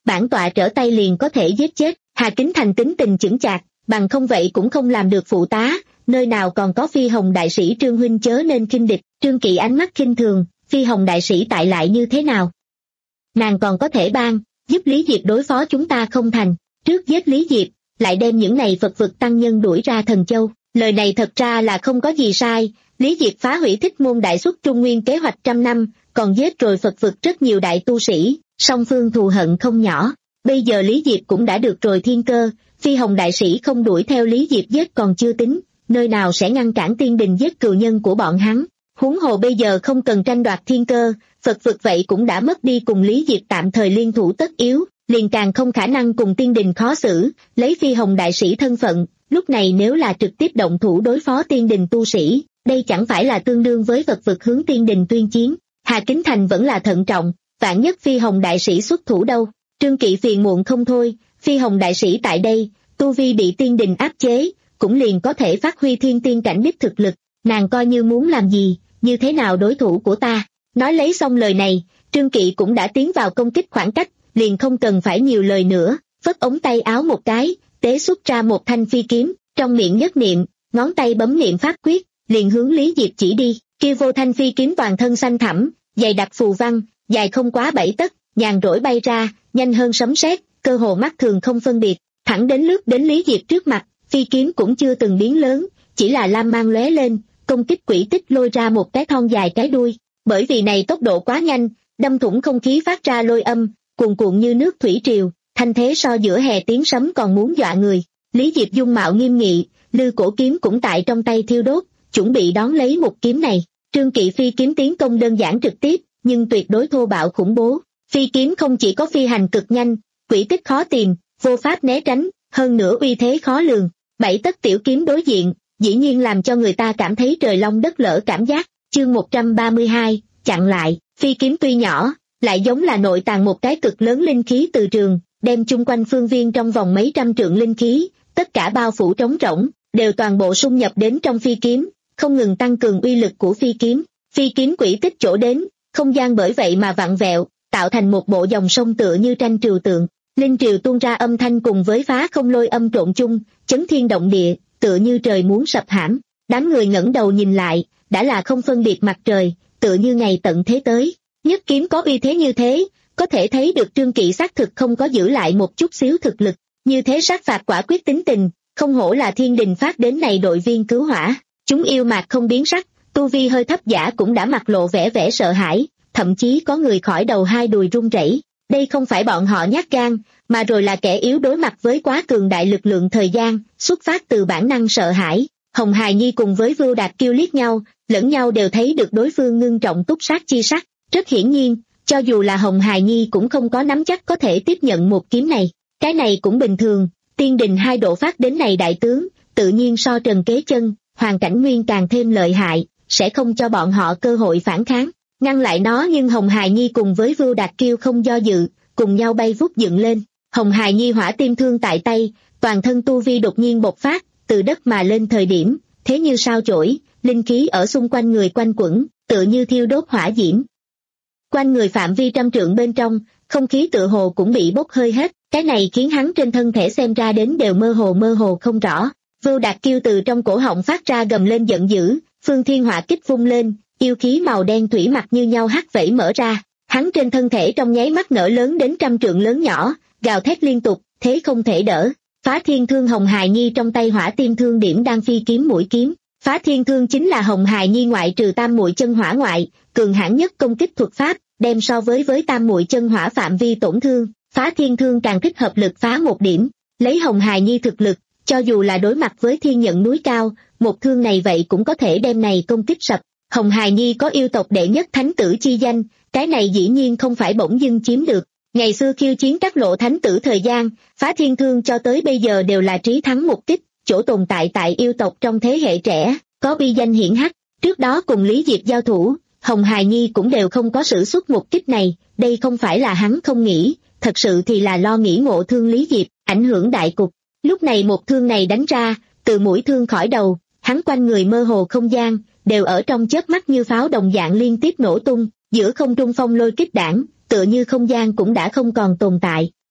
bản tọa trở tay liền có thể giết chết. Hà Kính Thành tính tình chững chạc, bằng không vậy cũng không làm được phụ tá, nơi nào còn có Phi Hồng đại sĩ Trương huynh chớ nên khinh địch. Trương Kỵ ánh mắt khinh thường, Phi Hồng đại sĩ tại lại như thế nào? Nàng còn có thể ban, giúp Lý Diệp đối phó chúng ta không thành, trước giết Lý Diệp, lại đem những này Phật vực tăng nhân đuổi ra Thần Châu. Lời này thật ra là không có gì sai, Lý Diệp phá hủy Thích Môn đại xuất Trung Nguyên kế hoạch trăm năm, còn giết rồi Phật vực rất nhiều đại tu sĩ, song phương thù hận không nhỏ. Bây giờ Lý Diệp cũng đã được rồi thiên cơ, Phi Hồng đại sĩ không đuổi theo Lý Diệp giết còn chưa tính, nơi nào sẽ ngăn cản tiên đình giết cừu nhân của bọn hắn. Huống hồ bây giờ không cần tranh đoạt thiên cơ, Phật vực vậy cũng đã mất đi cùng Lý Diệp tạm thời liên thủ tất yếu, liền càng không khả năng cùng tiên đình khó xử. Lấy Phi Hồng đại sĩ thân phận, lúc này nếu là trực tiếp động thủ đối phó tiên đình tu sĩ, đây chẳng phải là tương đương với Phật vực hướng tiên đình tuyên chiến. Hà Kính Thành vẫn là thận trọng, vạn nhất Phi Hồng đại sĩ xuất thủ đâu. Trương Kỵ phiền muộn không thôi, Phi Hồng đại sĩ tại đây, tu vi bị tiên đình áp chế, cũng liền có thể phát huy thiên tiên cảnh đích thực lực, nàng coi như muốn làm gì, như thế nào đối thủ của ta. Nói lấy xong lời này, Trương Kỵ cũng đã tiến vào công kích khoảng cách, liền không cần phải nhiều lời nữa, phất ống tay áo một cái, tế xuất ra một thanh phi kiếm, trong miệng nhất niệm, ngón tay bấm niệm pháp quyết, liền hướng Lý Diệp chỉ đi. Kia vô thanh phi kiếm toàn thân xanh thẳm, dày đặc phù văn, dài không quá bảy tấc, nhàn rỗi bay ra, nhanh hơn sấm sét, cơ hồ mắt thường không phân biệt, thẳng đến lướt đến Lý Diệp trước mặt. Phi kiếm cũng chưa từng biến lớn, chỉ là lam mang lóe lên, công kích quỷ tích lôi ra một cái thon dài cái đuôi. Bởi vì này tốc độ quá nhanh, đâm thủng không khí phát ra lôi âm, cuồn cuộn như nước thủy triều, thanh thế so giữa hè tiếng sấm còn muốn dọa người. Lý Diệp dung mạo nghiêm nghị, lư cổ kiếm cũng tại trong tay thiêu đốt, chuẩn bị đón lấy một kiếm này. Trương Kỵ phi kiếm tiến công đơn giản trực tiếp, nhưng tuyệt đối thô bạo khủng bố. Phi kiếm không chỉ có phi hành cực nhanh, quỷ tích khó tìm, vô pháp né tránh, hơn nữa uy thế khó lường. Bảy tấc tiểu kiếm đối diện, dĩ nhiên làm cho người ta cảm thấy trời long đất lở cảm giác. Chương một trăm ba mươi hai, chặn lại. Phi kiếm tuy nhỏ, lại giống là nội tàng một cái cực lớn linh khí từ trường, đem chung quanh phương viên trong vòng mấy trăm trượng linh khí, tất cả bao phủ trống rỗng, đều toàn bộ xung nhập đến trong phi kiếm, không ngừng tăng cường uy lực của phi kiếm. Phi kiếm quỷ tích chỗ đến, không gian bởi vậy mà vặn vẹo, tạo thành một bộ dòng sông tựa như tranh triều tượng. Linh triều tuôn ra âm thanh cùng với phá không lôi âm trộn chung, chấn thiên động địa, tựa như trời muốn sập hãm. Đám người ngẩng đầu nhìn lại, đã là không phân biệt mặt trời, tựa như ngày tận thế tới. Nhất kiếm có uy thế như thế, có thể thấy được Trương Kỵ xác thực không có giữ lại một chút xíu thực lực, như thế sát phạt quả quyết tính tình, không hổ là thiên đình phát đến này đội viên cứu hỏa. Chúng yêu mạc không biến sắc, tu vi hơi thấp giả cũng đã mặt lộ vẻ vẻ sợ hãi, thậm chí có người khỏi đầu hai đùi run rẩy. Đây không phải bọn họ nhát gan, mà rồi là kẻ yếu đối mặt với quá cường đại lực lượng thời gian, xuất phát từ bản năng sợ hãi. Hồng Hài Nhi cùng với Vưu Đạt Kiêu liếc nhau, lẫn nhau đều thấy được đối phương ngưng trọng túc sát chi sắc. Rất hiển nhiên, cho dù là Hồng Hài Nhi cũng không có nắm chắc có thể tiếp nhận một kiếm này. Cái này cũng bình thường, tiên đình hai độ phát đến này đại tướng, tự nhiên so Trần Kế Chân, Hoàng Cảnh Nguyên càng thêm lợi hại, sẽ không cho bọn họ cơ hội phản kháng, ngăn lại nó. Nhưng Hồng Hài Nhi cùng với Vưu Đạt Kiêu không do dự, cùng nhau bay vút dựng lên. Hồng Hài Nhi hỏa tim thương tại tay, toàn thân tu vi đột nhiên bộc phát, từ đất mà lên thời điểm, thế như sao chổi, linh khí ở xung quanh người quanh quẩn, tựa như thiêu đốt hỏa diễm. Quanh người phạm vi trăm trượng bên trong, không khí tựa hồ cũng bị bốc hơi hết, cái này khiến hắn trên thân thể xem ra đến đều mơ hồ mơ hồ không rõ. Vưu Đạt Kiêu từ trong cổ họng phát ra gầm lên giận dữ, phương thiên hỏa kích vung lên, yêu khí màu đen thủy mặc như nhau hắt vẫy mở ra, hắn trên thân thể trong nháy mắt nở lớn đến trăm trượng lớn nhỏ, gào thét liên tục, thế không thể đỡ. Phá thiên thương Hồng Hài Nhi trong tay hỏa tim thương điểm đang phi kiếm mũi kiếm. Phá thiên thương chính là Hồng Hài Nhi ngoại trừ tam muội chân hỏa ngoại, cường hãn nhất công kích thuật pháp, đem so với với tam muội chân hỏa phạm vi tổn thương, phá thiên thương càng thích hợp lực phá một điểm. Lấy Hồng Hài Nhi thực lực, cho dù là đối mặt với thiên nhận núi cao, một thương này vậy cũng có thể đem này công kích sập. Hồng Hài Nhi có yêu tộc đệ nhất thánh tử chi danh, cái này dĩ nhiên không phải bỗng dưng chiếm được. Ngày xưa khiêu chiến các lộ thánh tử thời gian, phá thiên thương cho tới bây giờ đều là trí thắng một kích, chỗ tồn tại tại yêu tộc trong thế hệ trẻ, có uy danh hiển hách. Trước đó cùng Lý Diệp giao thủ, Hồng Hài Nhi cũng đều không có sử xuất một kích này, đây không phải là hắn không nghĩ, thật sự thì là lo nghĩ ngộ thương Lý Diệp, ảnh hưởng đại cục. Lúc này một thương này đánh ra, từ mũi thương khỏi đầu, hắn quanh người mơ hồ không gian, đều ở trong chớp mắt như pháo đồng dạng liên tiếp nổ tung, giữa không trung phong lôi kích đảng, tựa như không gian cũng đã không còn tồn tại.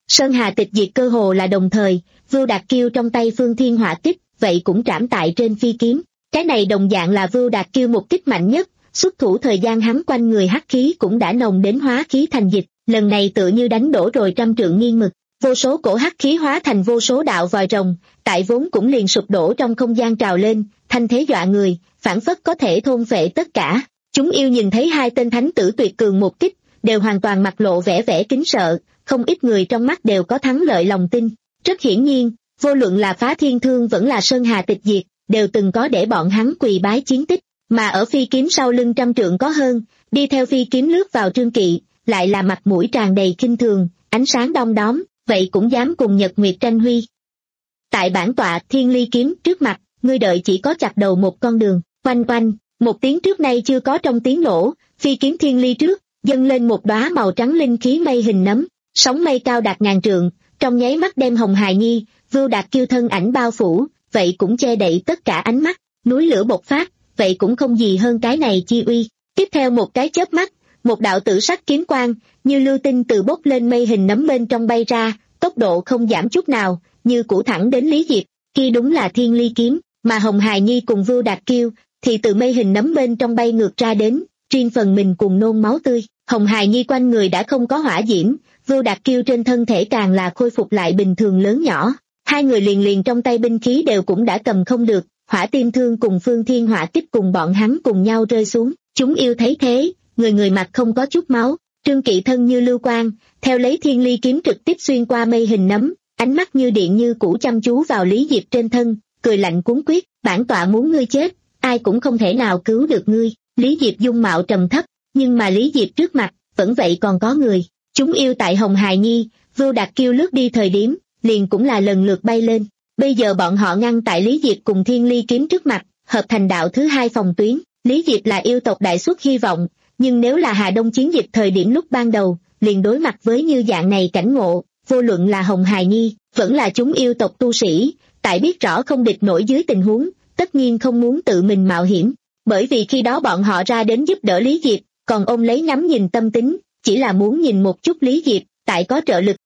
Sơn Hà tịch diệt cơ hồ là đồng thời, Vưu Đạt Kiêu trong tay Phương Thiên Hỏa Kích, vậy cũng trảm tại trên phi kiếm. Cái này đồng dạng là Vưu Đạt Kiêu một kích mạnh nhất, xuất thủ thời gian hắn quanh người hắc khí cũng đã nồng đến hóa khí thành dịch, lần này tựa như đánh đổ rồi trăm trượng nghiêng mực. Vô số cổ hắc khí hóa thành vô số đạo vòi rồng, tại vốn cũng liền sụp đổ trong không gian trào lên, thanh thế dọa người, phảng phất có thể thôn phệ tất cả. Chúng yêu nhìn thấy hai tên thánh tử tuyệt cường một kích, đều hoàn toàn mặt lộ vẻ vẻ kính sợ, không ít người trong mắt đều có thắng lợi lòng tin. Rất hiển nhiên, vô luận là Phá Thiên Thương vẫn là Sơn Hà tịch diệt, đều từng có để bọn hắn quỳ bái chiến tích, mà ở phi kiếm sau lưng trăm trượng có hơn, đi theo phi kiếm lướt vào Trương Kỵ, lại là mặt mũi tràn đầy khinh thường, ánh sáng đom đóm, vậy cũng dám cùng Nhật Nguyệt tranh huy. Tại bản tọa Thiên Ly kiếm trước mặt, ngươi đợi chỉ có chặt đầu một con đường, oanh oanh, một tiếng trước nay chưa có trong tiếng nổ, phi kiếm Thiên Ly trước, dâng lên một đóa màu trắng linh khí mây hình nấm, sóng mây cao đạt ngàn trượng, trong nháy mắt đem Hồng Hài Nhi, Vưu Đạt Kiêu thân ảnh bao phủ, vậy cũng che đậy tất cả ánh mắt, núi lửa bộc phát, vậy cũng không gì hơn cái này chi uy. Tiếp theo một cái chớp mắt, một đạo tử sắc kiếm quang, như lưu tinh từ bốc lên mây hình nấm bên trong bay ra, tốc độ không giảm chút nào, như cũ thẳng đến Lý Diệp, kia đúng là Thiên Ly kiếm, mà Hồng Hài Nhi cùng Vưu Đạt Kiêu, thì từ mây hình nấm bên trong bay ngược ra đến, riêng phần mình cùng nôn máu tươi. Hồng Hài Nhi quanh người đã không có hỏa diễm, Vưu Đạt Kiêu trên thân thể càng là khôi phục lại bình thường lớn nhỏ. Hai người liền liền trong tay binh khí đều cũng đã cầm không được, Hỏa Tim Thương cùng Phương Thiên Hỏa Kích cùng bọn hắn cùng nhau rơi xuống. Chúng yêu thấy thế, người người mặt không có chút máu, Trương Kỵ thân như lưu quang, theo lấy Thiên Ly kiếm trực tiếp xuyên qua mây hình nấm, ánh mắt như điện như cũ chăm chú vào Lý Diệp trên thân, cười lạnh cuống quyết, bản tọa muốn ngươi chết, ai cũng không thể nào cứu được ngươi. Lý Diệp dung mạo trầm thấp, nhưng mà Lý Diệp trước mặt, vẫn vậy còn có người. Chúng yêu tại Hồng Hài Nhi, Vưu Đạt Kiêu lướt đi thời điểm, liền cũng là lần lượt bay lên. Bây giờ bọn họ ngăn tại Lý Diệp cùng Thiên Ly kiếm trước mặt, hợp thành đạo thứ hai phòng tuyến. Lý Diệp là yêu tộc đại xuất hy vọng, nhưng nếu là Hà Đông chiến dịch thời điểm lúc ban đầu, liền đối mặt với như dạng này cảnh ngộ, vô luận là Hồng Hài Nhi, vẫn là chúng yêu tộc tu sĩ, tại biết rõ không địch nổi dưới tình huống, tất nhiên không muốn tự mình mạo hiểm, bởi vì khi đó bọn họ ra đến giúp đỡ Lý Diệp, còn ôm lấy ngắm nhìn tâm tính, chỉ là muốn nhìn một chút Lý Diệp, tại có trợ lực.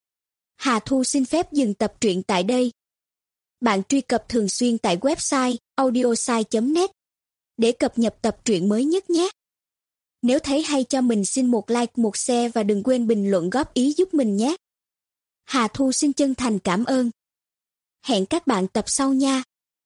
Hà Thu xin phép dừng tập truyện tại đây. Bạn truy cập thường xuyên tại website audiosai chấm net để cập nhật tập truyện mới nhất nhé. Nếu thấy hay cho mình xin một like, một share và đừng quên bình luận góp ý giúp mình nhé. Hà Thu xin chân thành cảm ơn. Hẹn các bạn tập sau nha.